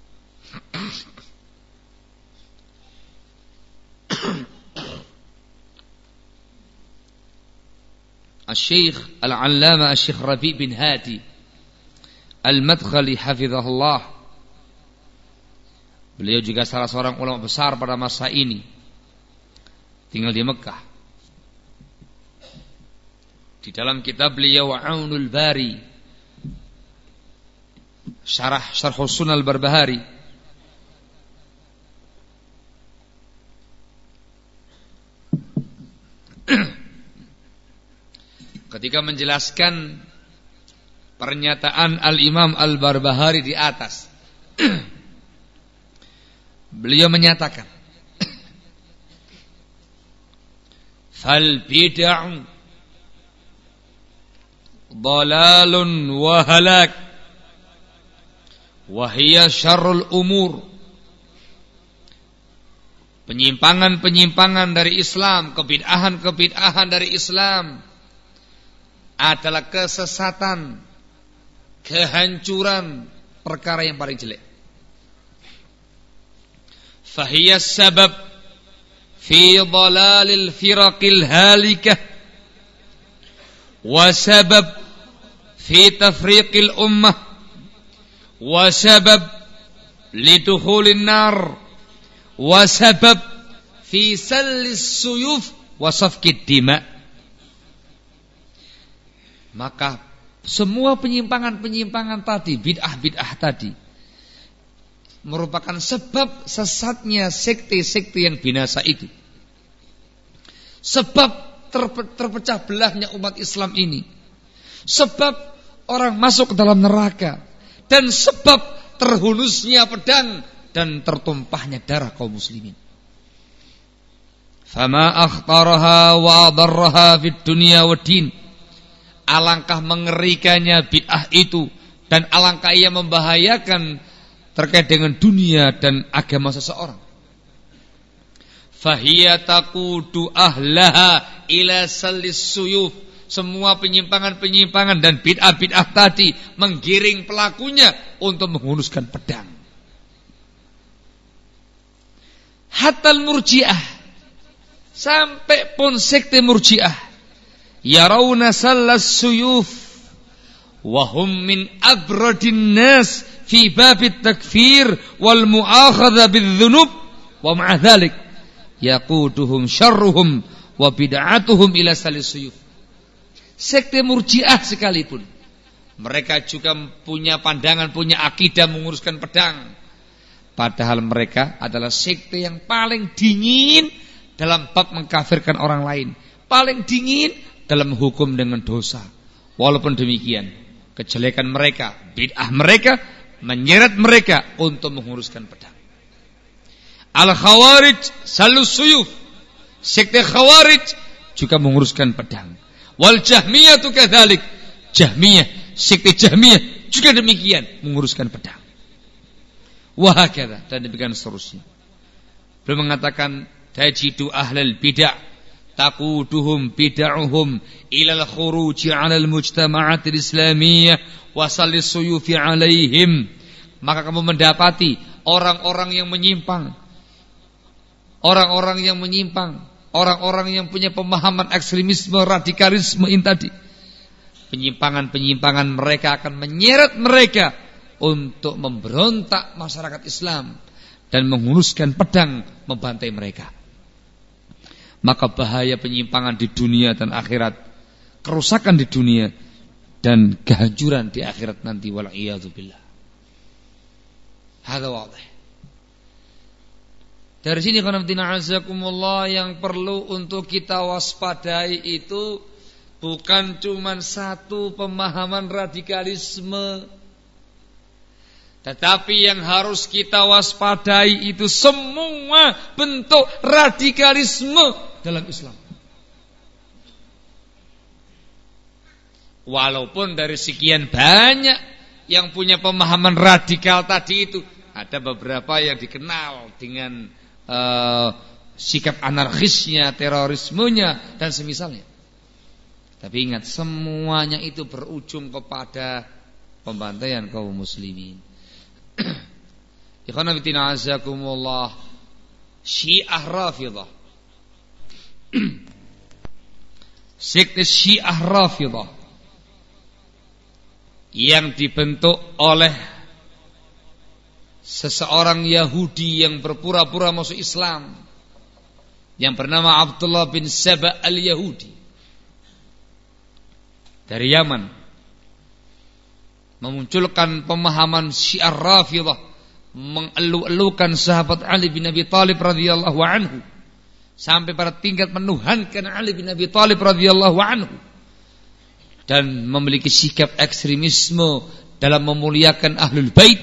Asy-Syaikh Al-Allamah Asy-Syaikh Rabi' bin Hadi Al-Madkhali hafizahullah, beliau juga salah seorang ulama besar pada masa ini, tinggal di Mekah. Di dalam kitab beliau Aunul Bari, syarah Syarh Sunnah Al-Barbahari, ketika menjelaskan pernyataan Al-Imam Al-Barbahari di atas, beliau menyatakan, fal bid'ah dalalun wa halak wa hiya syarrul umur. Penyimpangan-penyimpangan dari Islam, kebid'ahan-kebid'ahan dari Islam adalah kesesatan, kehancuran, perkara yang paling jelek. Fahiya sabab fi dhalalil firaqil halikah wa sabab fi tafriqil ummah wa sabab lidukhulin nar wa sabab fi sallis suyuf wa safkid dima. Maka semua penyimpangan-penyimpangan tadi, bid'ah-bid'ah tadi, merupakan sebab sesatnya sekte-sekte yang binasa itu, sebab terpecah belahnya umat Islam ini, sebab orang masuk ke dalam neraka, dan sebab terhunusnya pedang dan tertumpahnya darah kaum muslimin. Fama akhtaraha wa adarraha fid dunya wad din. Alangkah mengerikannya bid'ah itu, dan alangkah ia membahayakan terkait dengan dunia dan agama seseorang. Fahiya taqudu ahlaha ila sallis suyuf. Semua penyimpangan-penyimpangan dan bid'ah-bid'ah tadi menggiring pelakunya untuk menghunuskan pedang. Hatta al-Murji'ah, sampai pun sekte Murji'ah, yarawna sallas suyuf wa hum min abradin nas fi babit takfir wal mu'akhadha bidzunub wa ma'a dhalik yaquduhum syarruhum wa bid'atuhum ila sallis suyuf. Sekte Murji'ah sekalipun, mereka juga punya pandangan, punya akidah menguruskan pedang, padahal mereka adalah sekte yang paling dingin dalam bab mengkafirkan orang lain, paling dingin dalam hukum dengan dosa. Walaupun demikian, kejelekan mereka, bid'ah mereka menyeret mereka untuk menguruskan pedang. Al-Khawarij salus suyuf, sekte Khawarij juga menguruskan pedang. Wal Jahmiyah tu kadzalik, Jahmiyah, sekte Jahmiyah juga demikian, menguruskan pedang. Wa hakadha, dan demikian seterusnya. Beliau mengatakan, tajidu ahlal bid'ah taquduhum bid'ahum ila al-khuruj 'ala al-mujtama'at al-islamiyyah wa sallis suyufi 'alaihim. Maka kamu mendapati orang-orang yang menyimpang, orang-orang yang menyimpang, orang-orang yang punya pemahaman ekstremisme, radikalisme ini tadi, penyimpangan-penyimpangan mereka akan menyeret mereka untuk memberontak masyarakat Islam dan menghunuskan pedang membantai mereka. Maka bahaya penyimpangan di dunia dan akhirat, kerusakan di dunia dan kehancuran di akhirat nanti, wal'iyadzubillah. Hadza wadih. Dari sini qanaftina azakumullah, yang perlu untuk kita waspadai itu bukan cuma satu pemahaman radikalisme, tetapi yang harus kita waspadai itu semua bentuk radikalisme dalam Islam. Walaupun dari sekian banyak yang punya pemahaman radikal tadi itu, ada beberapa yang dikenal dengan uh, sikap anarkisnya, terorismenya, dan semisalnya. Tapi ingat, semuanya itu berujung kepada pembantaian kaum muslimin. Ikhwan fillah azakumullah, Syiah Rafidah, sekte Syiah Rafidah yang dibentuk oleh seseorang Yahudi yang berpura-pura masuk Islam, yang bernama Abdullah bin Saba al-Yahudi dari Yaman, memunculkan pemahaman Syiah Rafidah, mengelu-elukan sahabat Ali bin Abi Thalib radhiyallahu anhu sampai pada tingkat menuhankan Ali bin Abi Thalib radhiyallahu anhu, dan memiliki sikap ekstremisme dalam memuliakan Ahlul Bait.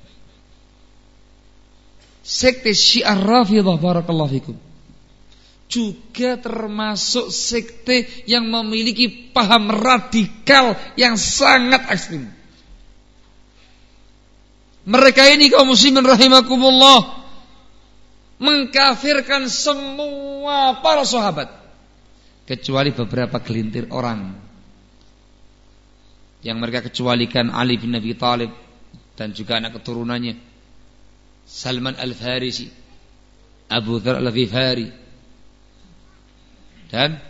Sekte Syiah Rafidah, barakallahu fikum, juga termasuk sekte yang memiliki paham radikal yang sangat ekstrim. Mereka ini kaum muslimin rahimakumullah mengkafirkan semua para sahabat kecuali beberapa gelintir orang, yang mereka kecualikan Ali bin Abi Thalib dan juga anak keturunannya, Salman Al-Farisi, Abu Dzar Al-Ghifari, dan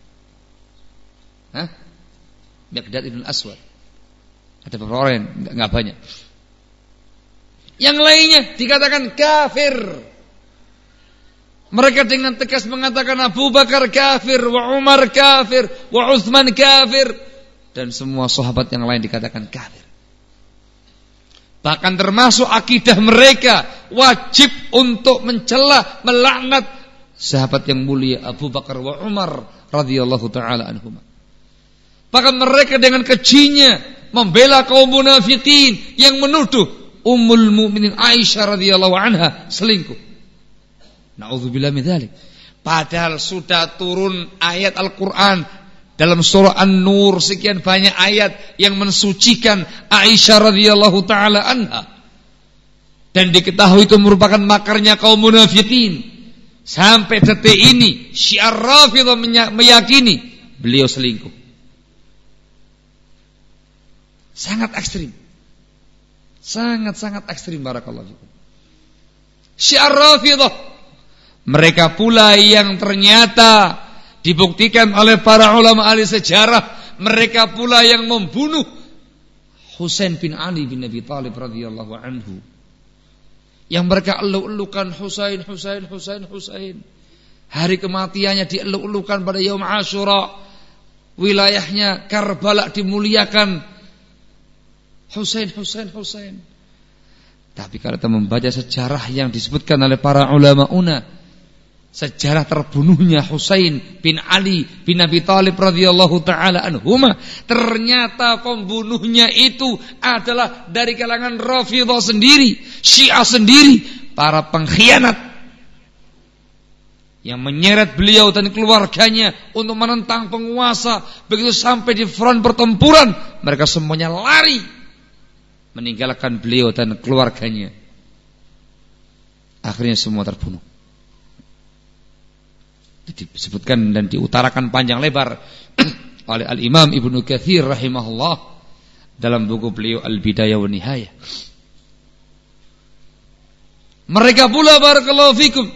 Hah? Miqdad ibn Aswad. Ada beberapa orang yang enggak banyak. Yang lainnya dikatakan kafir. Mereka dengan tegas mengatakan Abu Bakar kafir, wa Umar kafir, wa Utsman kafir, dan semua sahabat yang lain dikatakan kafir. Bahkan termasuk akidah mereka wajib untuk mencela, melaknat sahabat yang mulia Abu Bakar wa Umar radhiyallahu taala anhuma. Bahkan mereka dengan kejinya membela kaum munafikin yang menuduh Ummul Mukminin Aisyah radhiyallahu anha selingkuh. Na'udzubillah min dzalik. Padahal sudah turun ayat Al-Qur'an dalam surah An-Nur, sekian banyak ayat yang mensucikan Aisyah radhiyallahu taala anha, dan diketahui itu merupakan makarnya kaum munafikin. Sampai detik ini Syiah Rafidah meyakini beliau selingkuh. Sangat ekstrim. Sangat-sangat ekstrim, barakallahu fikum. Syiah Rafidah, mereka pula yang ternyata dibuktikan oleh para ulama ahli sejarah, mereka pula yang membunuh Husain bin Ali bin Abi Thalib radhiyallahu anhu. Yang mereka elu-elukan Husain, Husain, Husain, Husain. Hari kematiannya dielu-elukan pada Yaum Asyura. Wilayahnya Karbala dimuliakan. Husain, Husain, Husain. Tapi kalau kita membaca sejarah yang disebutkan oleh para ulama una, sejarah terbunuhnya Husain bin Ali bin Abi Thalib radhiyallahu taala anhuma, ternyata pembunuhnya itu adalah dari kalangan Rafidah sendiri, Syiah sendiri, para pengkhianat yang menyeret beliau dan keluarganya untuk menentang penguasa. Begitu sampai di front pertempuran, mereka semuanya lari meninggalkan beliau dan keluarganya. Akhirnya semua terbunuh. Disebutkan dan diutarakan panjang lebar oleh Al-Imam Ibnu Katsir rahimahullah dalam buku beliau Al-Bidayah wa Nihayah. Mereka pula, barakallahu fikum,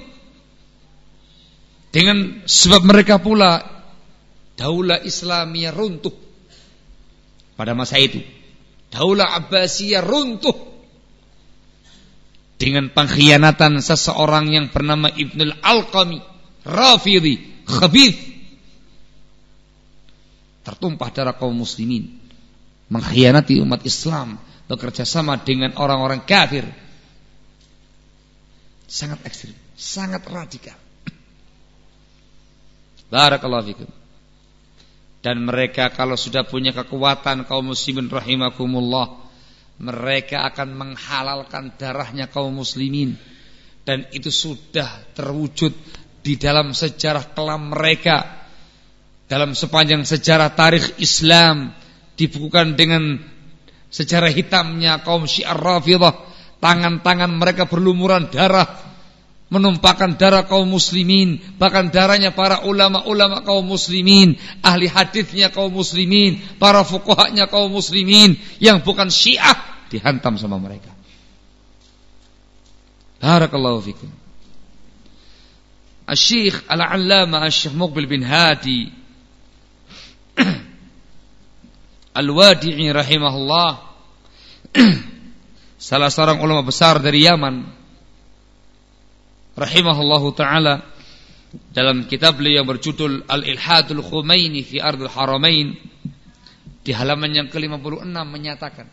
dengan sebab mereka pula daulah Islamiyah runtuh pada masa itu. Daulah Abbasiyah runtuh dengan pengkhianatan seseorang yang bernama Ibnul Alqami, Rafidhi, khabith. Tertumpah darah kaum muslimin, mengkhianati umat Islam, bekerja sama dengan orang-orang kafir. Sangat ekstrim, sangat radikal. Barakallahu fikum. Dan mereka kalau sudah punya kekuatan, kaum muslimin rahimakumullah, mereka akan menghalalkan darahnya kaum muslimin. Dan itu sudah terwujud di dalam sejarah kelam mereka. Dalam sepanjang sejarah tarikh Islam dibukukan dengan sejarah hitamnya kaum Syiah Rafidhah. Tangan-tangan mereka berlumuran darah, menumpahkan darah kaum muslimin, bahkan darahnya para ulama-ulama kaum muslimin, ahli hadisnya kaum muslimin, para fuqahanya kaum muslimin yang bukan Syiah dihantam sama mereka. Barakallahu fikum. Asy-Syaikh Al-'Allamah Asy-Syaikh Muqbil bin Hadi Al-Wadi'i rahimahullah, salah seorang ulama besar dari Yaman, rahimahullahu ta'ala, dalam kitab beliau yang berjudul Al-Ilhadul Khumaini fi Ardul Haramain, di halaman yang ke lima puluh enam menyatakan,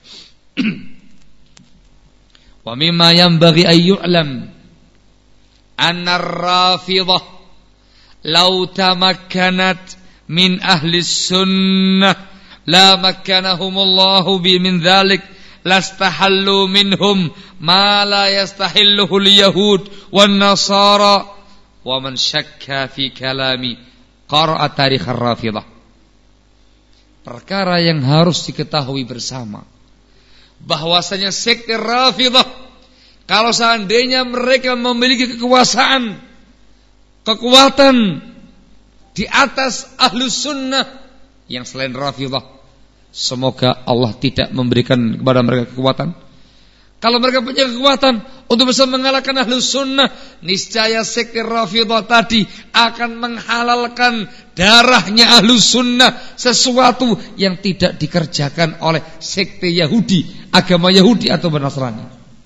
wa mimma yanbaghi an yu'lam anna ar-Rafidhah law tamakkanat min ahli sunnah la makkanahumullahu bi min dhalik lastahallu minhum ma la yastahilluhu al-yahud wan nasara wa man syakka fi kalami qara'a tarikh ar-Rafidhah. Perkara yang harus diketahui bersama, bahwasanya sekte Rafidhah, kalau seandainya mereka memiliki kekuasaan, kekuatan di atas ahlus sunnah yang selain Rafidhah, semoga Allah tidak memberikan kepada mereka kekuatan. Kalau mereka punya kekuatan untuk bisa mengalahkan ahlus sunnah, niscaya sekte Rafidhah tadi akan menghalalkan darahnya ahlus sunnah, sesuatu yang tidak dikerjakan oleh sekte Yahudi, agama Yahudi atau Nasrani.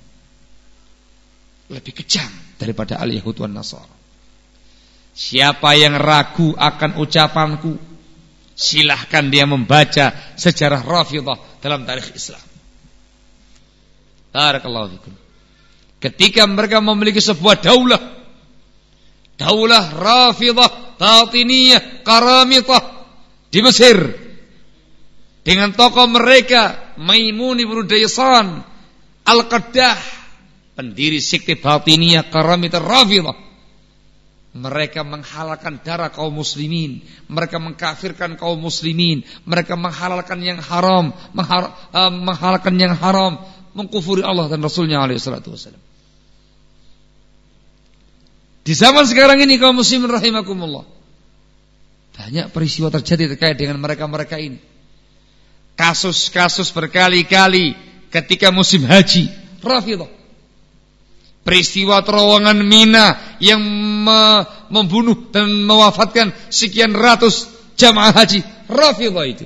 Lebih kejam daripada al-Yahud wan Nasara. Siapa yang ragu akan ucapanku, silahkan dia membaca sejarah Rafidhah dalam tarikh Islam. Barakallahu fikum. Ketika mereka memiliki sebuah daulah, daulah Rafidhah, Batiniyah, Karamitah di Mesir, dengan tokoh mereka Maimun ibn Daysan Al-Qaddah, pendiri sekte Batiniyah, Karamitah, Rafidhah. Mereka menghalalkan darah kaum muslimin, mereka mengkafirkan kaum muslimin, mereka menghalalkan yang haram, menghar- uh, menghalalkan yang haram, mengkufuri Allah dan Rasulnya alaihi salatu wassalam. Di zaman sekarang ini kaum muslimin rahimakumullah, banyak peristiwa terjadi terkait dengan mereka-mereka ini. Kasus-kasus berkali-kali ketika musim haji, Rafidhah. Peristiwa terowongan Mina yang me- membunuh dan mewafatkan sekian ratus jamaah haji, Rafidhah itu.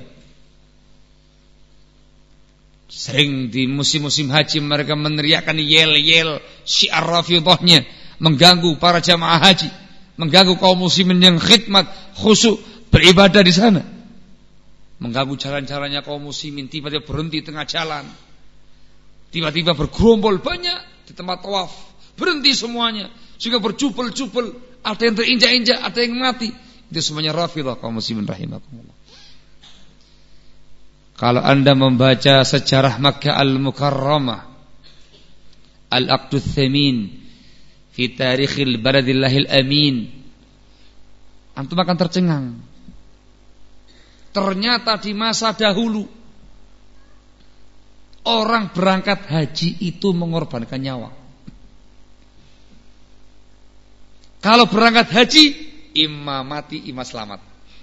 Sering di musim-musim haji mereka meneriakkan yel-yel syiar Rafidhahnya, mengganggu para jamaah haji, mengganggu kaum muslimin yang khidmat khusyuk beribadah di sana, mengganggu jalan-jalannya kaum muslimin. Tiba-tiba berhenti tengah jalan, tiba-tiba bergerombol banyak di tempat tawaf, berhenti semuanya, juga berjubel-jubel, ada yang terinjak-injak, ada yang mati. Itu semuanya Rafidhah kaum muslimin rahimakumullah. Kalau anda membaca sejarah Makkah Al-Mukarramah, Al-Aqdul Thamin fi Tarikhil Baladillahil Amin, antum akan tercengang. Ternyata di masa dahulu orang berangkat haji itu mengorbankan nyawa. Kalau berangkat haji, imma mati, imma selamat.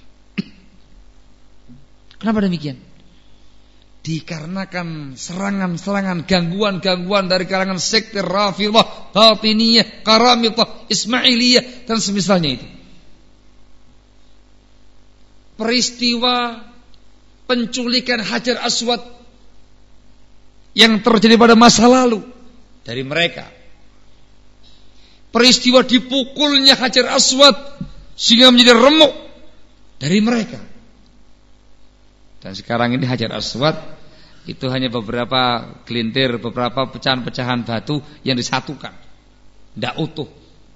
Kenapa demikian? Dikarenakan serangan-serangan, gangguan-gangguan dari kalangan sekte Rafidhah, Batiniyah, Karamitah, Ismailiyah dan semisalnya itu. Peristiwa penculikan Hajar Aswad yang terjadi pada masa lalu dari mereka. Peristiwa dipukulnya Hajar Aswad sehingga menjadi remuk dari mereka. Dan sekarang ini Hajar Aswad itu hanya beberapa gelintir, beberapa pecahan-pecahan batu yang disatukan, tidak utuh.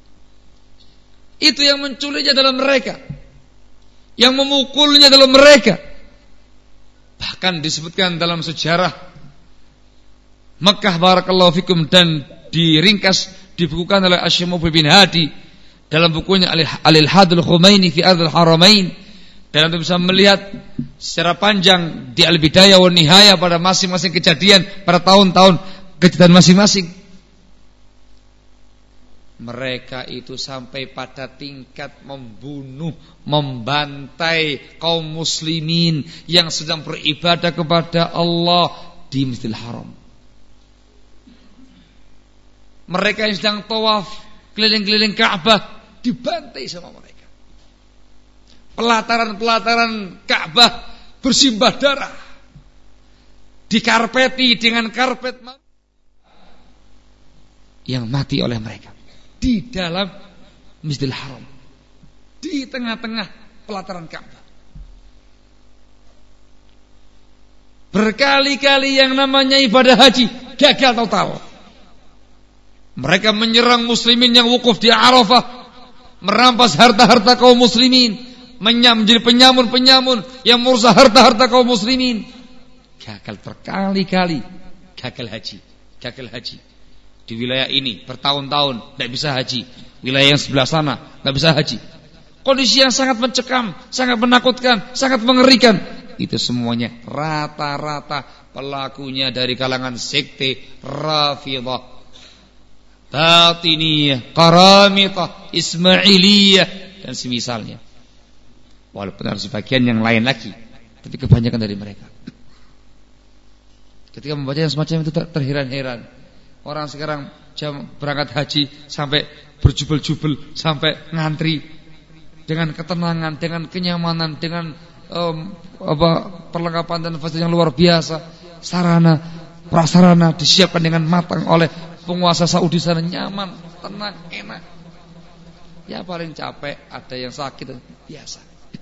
Itu yang menculiknya dalam mereka, yang memukulnya dalam mereka. Bahkan disebutkan dalam sejarah Makkah barakallahu fikum dan diringkas dibukukan oleh Asy-Syaikh bin Hadi dalam bukunya Al-Ilhadul Khumaini fi Ardhil Haramain. Dan Anda bisa melihat secara panjang di Al-Bidayah wa Nihayah pada masing-masing kejadian pada tahun-tahun kejadian masing-masing. Mereka itu sampai pada tingkat membunuh, membantai kaum muslimin yang sedang beribadah kepada Allah di Masjidil Haram. Mereka yang sedang tawaf keliling-keliling Ka'bah dibantai sama mereka. Pelataran-pelataran Ka'bah bersimbah darah, dikarpeti dengan karpet yang mati oleh mereka di dalam Masjidil Haram, di tengah-tengah pelataran Ka'bah. Berkali-kali yang namanya ibadah haji gagal total. Mereka menyerang muslimin yang wukuf di Arafah, merampas harta-harta kaum muslimin, menyam menjadi penyamun-penyamun yang merusak harta-harta kaum muslimin. Gagal berkali-kali, gagal haji, gagal haji. Di wilayah ini bertahun-tahun tidak bisa haji, wilayah yang sebelah sana tidak bisa haji. Kondisi yang sangat mencekam, sangat menakutkan, sangat mengerikan. Itu semuanya rata-rata pelakunya dari kalangan sekte Rafidhah, Batiniyah, Qaramitah, Ismailiyah dan semisalnya. Walaupun ada sebagian yang lain lagi, tapi kebanyakan dari mereka. Ketika membaca yang semacam itu terheran-heran. Orang sekarang jam berangkat haji sampai berjubel-jubel, sampai ngantri dengan ketenangan, dengan kenyamanan, dengan um, apa perlengkapan dan fasilitas yang luar biasa, sarana prasarana disiapkan dengan matang oleh penguasa Saudi sana, nyaman, tenang, enak. Ya paling capek ada yang sakit, biasa.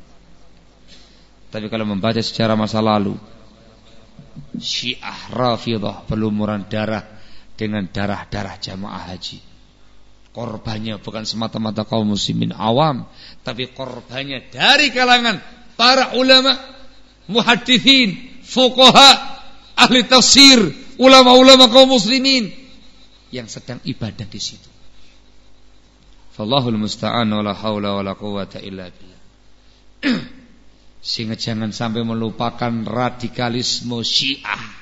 Tapi kalau membaca sejarah masa lalu, Syiah Rafidhah berlumuran darah dengan darah-darah jamaah haji. Korbannya bukan semata-mata kaum muslimin awam, tapi korbannya dari kalangan para ulama, muhaddithin, fuqaha, ahli tafsir, ulama-ulama kaum muslimin yang sedang ibadah di situ. Fallahul musta'an wala haula wala quwwata illa billah. Sehingga jangan sampai melupakan radikalisme Syiah.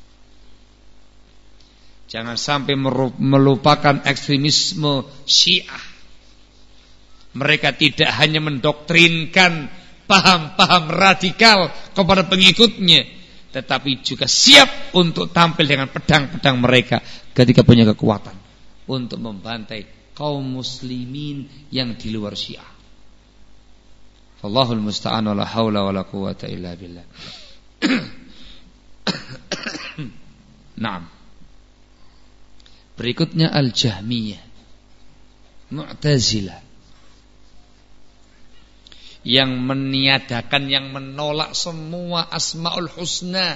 Jangan sampai melupakan ekstremisme Syiah. Mereka tidak hanya mendoktrinkan paham-paham radikal kepada pengikutnya, tetapi juga siap untuk tampil dengan pedang-pedang mereka ketika punya kekuatan untuk membantai kaum muslimin yang di luar Syiah. Allahul musta'an wala haula wala quwwata illa billah. Naam. Berikutnya Al-Jahmiyah, Mu'tazilah, yang meniadakan, yang menolak semua Asmaul Husna,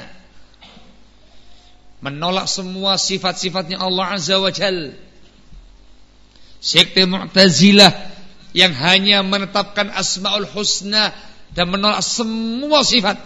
menolak semua sifat-sifatnya Allah Azza wa Jal. Sekte Mu'tazilah yang hanya menetapkan Asmaul Husna dan menolak semua sifat.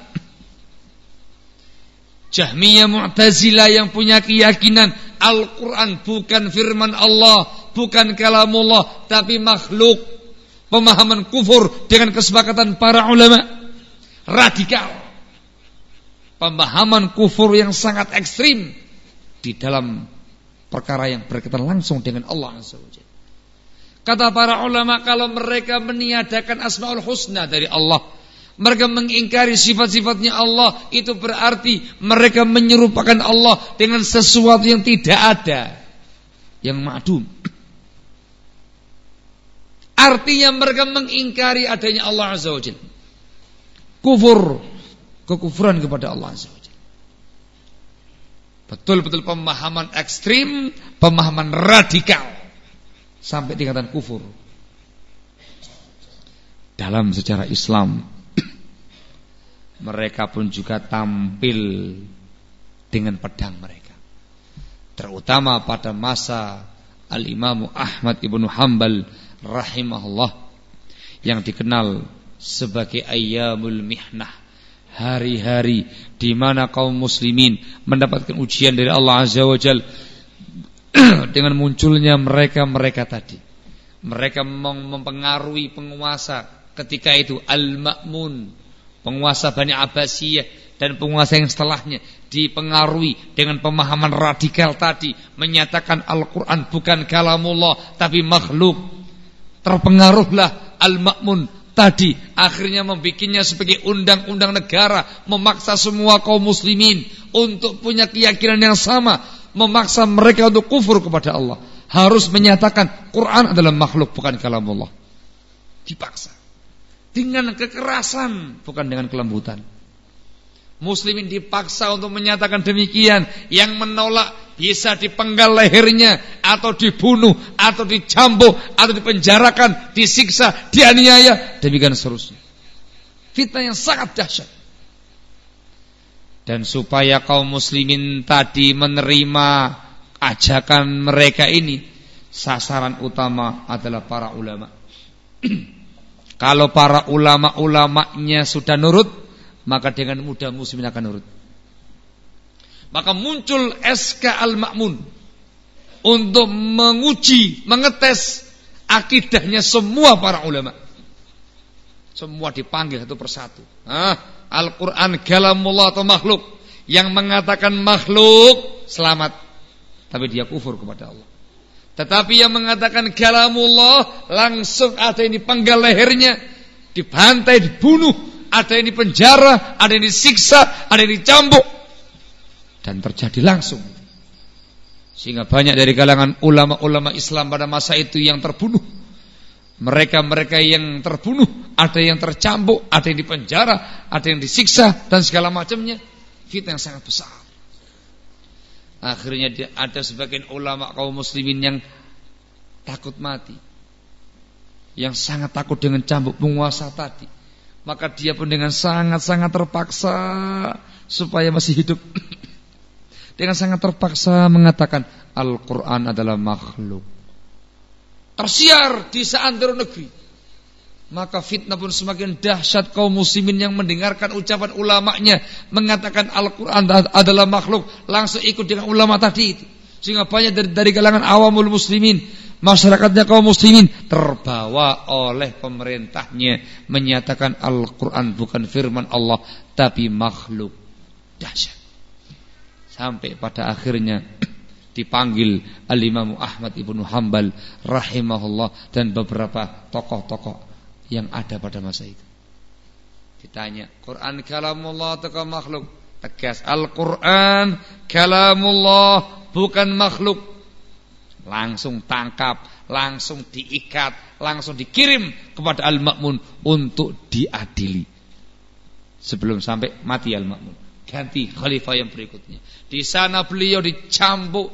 Jahmiyah Mu'tazilah yang punya keyakinan Al-Quran bukan firman Allah, bukan kalamullah, tapi makhluk. Pemahaman kufur dengan kesepakatan para ulama radikal. Pemahaman kufur yang sangat ekstrim di dalam perkara yang berkaitan langsung dengan Allah Azza wa Jalla. Kata para ulama, kalau mereka meniadakan Asmaul Husna dari Allah, mereka mengingkari sifat-sifatnya Allah, itu berarti mereka menyerupakan Allah dengan sesuatu yang tidak ada, yang ma'dum. Artinya mereka mengingkari adanya Allah Azza wa Jalla. Kufur kekufuran kepada Allah Azza wa Jalla. Betul-betul pemahaman ekstrim, pemahaman radikal sampai tingkatan kufur. Dalam sejarah Islam mereka pun juga tampil dengan pedang mereka. Terutama pada masa Al-Imam Ahmad ibnu Hanbal rahimahullah, yang dikenal sebagai Ayyamul Mihnah, hari-hari di mana kaum muslimin mendapatkan ujian dari Allah Azza wa Jalla dengan munculnya mereka-mereka tadi. Mereka mempengaruhi penguasa ketika itu, Al-Ma'mun, penguasa Bani Abbasiyah dan penguasa yang setelahnya, dipengaruhi dengan pemahaman radikal tadi, menyatakan Al-Quran bukan kalamullah tapi makhluk. Terpengaruhlah Al-Ma'mun tadi, akhirnya membikinnya sebagai undang-undang negara, memaksa semua kaum muslimin untuk punya keyakinan yang sama, memaksa mereka untuk kufur kepada Allah, harus menyatakan Quran adalah makhluk bukan kalamullah. Dipaksa dengan kekerasan, bukan dengan kelembutan. Muslimin dipaksa untuk menyatakan demikian. Yang menolak bisa dipenggal lehernya, atau dibunuh, atau dicambuk, atau dipenjarakan, disiksa, dianiaya, demikian seterusnya. Fitnah yang sangat dahsyat. Dan supaya kaum muslimin tadi menerima ajakan mereka ini, sasaran utama adalah para ulama. Kalau para ulama-ulamanya sudah nurut, maka dengan mudah muslimin akan nurut. Maka muncul S K Al-Ma'mun untuk menguji, mengetes akidahnya semua para ulama. Semua dipanggil satu persatu. Ah, Al-Quran kalamullah atau makhluk? Yang mengatakan makhluk selamat, tapi dia kufur kepada Allah. Tetapi yang mengatakan kalamullah, langsung ada yang dipenggal lehernya, dibantai, dibunuh, ada yang dipenjara, ada yang disiksa, ada yang dicambuk, dan terjadi langsung. Sehingga banyak dari kalangan ulama-ulama Islam pada masa itu yang terbunuh. Mereka-mereka yang terbunuh, ada yang tercambuk, ada yang dipenjara, ada yang disiksa, dan segala macamnya. Fitnah yang sangat besar. Akhirnya ada sebagian ulama kaum muslimin yang takut mati, yang sangat takut dengan cambuk penguasa tadi. Maka dia pun dengan sangat-sangat terpaksa supaya masih hidup, dengan sangat terpaksa mengatakan Al-Quran adalah makhluk. Tersiar di seantero negeri. Maka fitnah pun semakin dahsyat. Kaum muslimin yang mendengarkan ucapan ulamanya mengatakan Al-Quran adalah makhluk, langsung ikut dengan ulama tadi itu. Sehingga banyak dari, dari kalangan awamul muslimin, masyarakatnya kaum muslimin, terbawa oleh pemerintahnya menyatakan Al-Quran bukan firman Allah tapi makhluk. Dahsyat. Sampai pada akhirnya dipanggil Al-Imam Ahmad ibnu Hanbal rahimahullah dan beberapa tokoh-tokoh yang ada pada masa itu. Ditanya, Quran kalamullah atau makhluk? Tegas, Al-Quran kalamullah bukan makhluk. Langsung tangkap, langsung diikat, langsung dikirim kepada Al-Ma'mun untuk diadili. Sebelum sampai mati Al-Ma'mun, ganti khalifah yang berikutnya. Di sana beliau dicambuk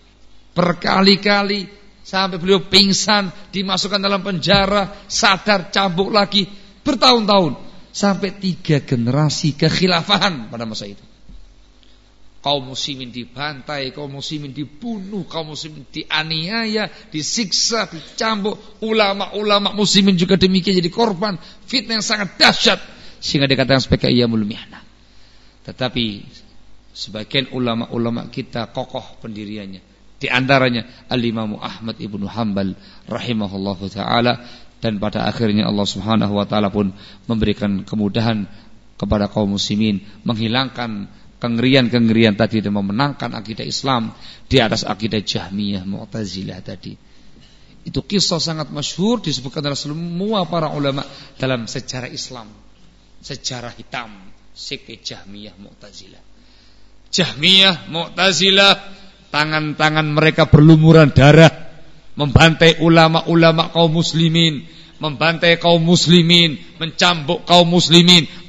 berkali-kali sampai beliau pingsan, dimasukkan dalam penjara, sadar, cambuk lagi bertahun-tahun, sampai tiga generasi kekhilafahan pada masa itu. Kaum muslimin dibantai, kaum muslimin dibunuh, kaum muslimin dianiaya, disiksa, dicambuk. Ulama-ulama muslimin juga demikian jadi korban fitnah yang sangat dahsyat, sehingga dikatakan sebagai ayyamul mihnah. Tetapi sebagian ulama-ulama kita kokoh pendiriannya. Di antaranya Al-Imam Ahmad ibnu Hanbal rahimahullahu ta'ala. Dan pada akhirnya Allah subhanahu wa ta'ala pun memberikan kemudahan kepada kaum muslimin, menghilangkan kengerian-kengerian tadi dan memenangkan akidah Islam di atas akidah Jahmiyah, Mu'tazilah tadi. Itu kisah sangat masyhur, disebutkan oleh semua para ulama dalam sejarah Islam, sejarah hitam sekte Jahmiyah, Mu'tazilah. Jahmiyah, Mu'tazilah, tangan-tangan mereka berlumuran darah, membantai ulama-ulama kaum muslimin, membantai kaum muslimin, mencambuk kaum muslimin,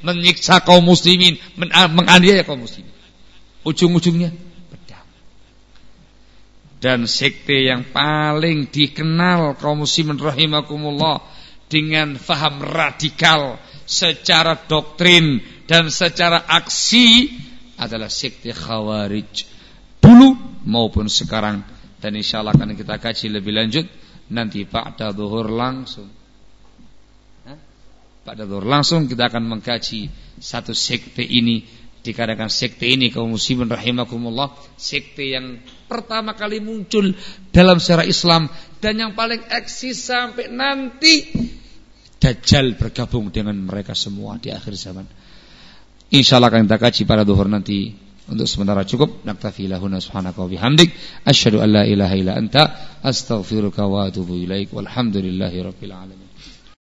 menyiksa kaum muslimin, menganiaya kaum muslimin. Ujung-ujungnya pedang. Dan sekte yang paling dikenal kaum muslimin rahimakumullah dengan faham radikal secara doktrin dan secara aksi adalah sekte Khawarij dulu maupun sekarang, dan insyaallah akan kita kaji lebih lanjut nanti ba'da zuhur langsung. Hah? Ba'da zuhur langsung kita akan mengkaji satu sekte ini. Dikatakan sekte ini kaum muslimin rahimakumullah, sekte yang pertama kali muncul dalam sejarah Islam dan yang paling eksis sampai nanti Dajjal bergabung dengan mereka semua di akhir zaman. Insyaallah akan kita kaji pada zuhur nanti. Untuk sementara cukup. Naktafi lahuna subhanaka wa bihamdik asyhadu an la ilaha illa anta astaghfiruka wa atubu ilaik walhamdulillahi rabbil alamin.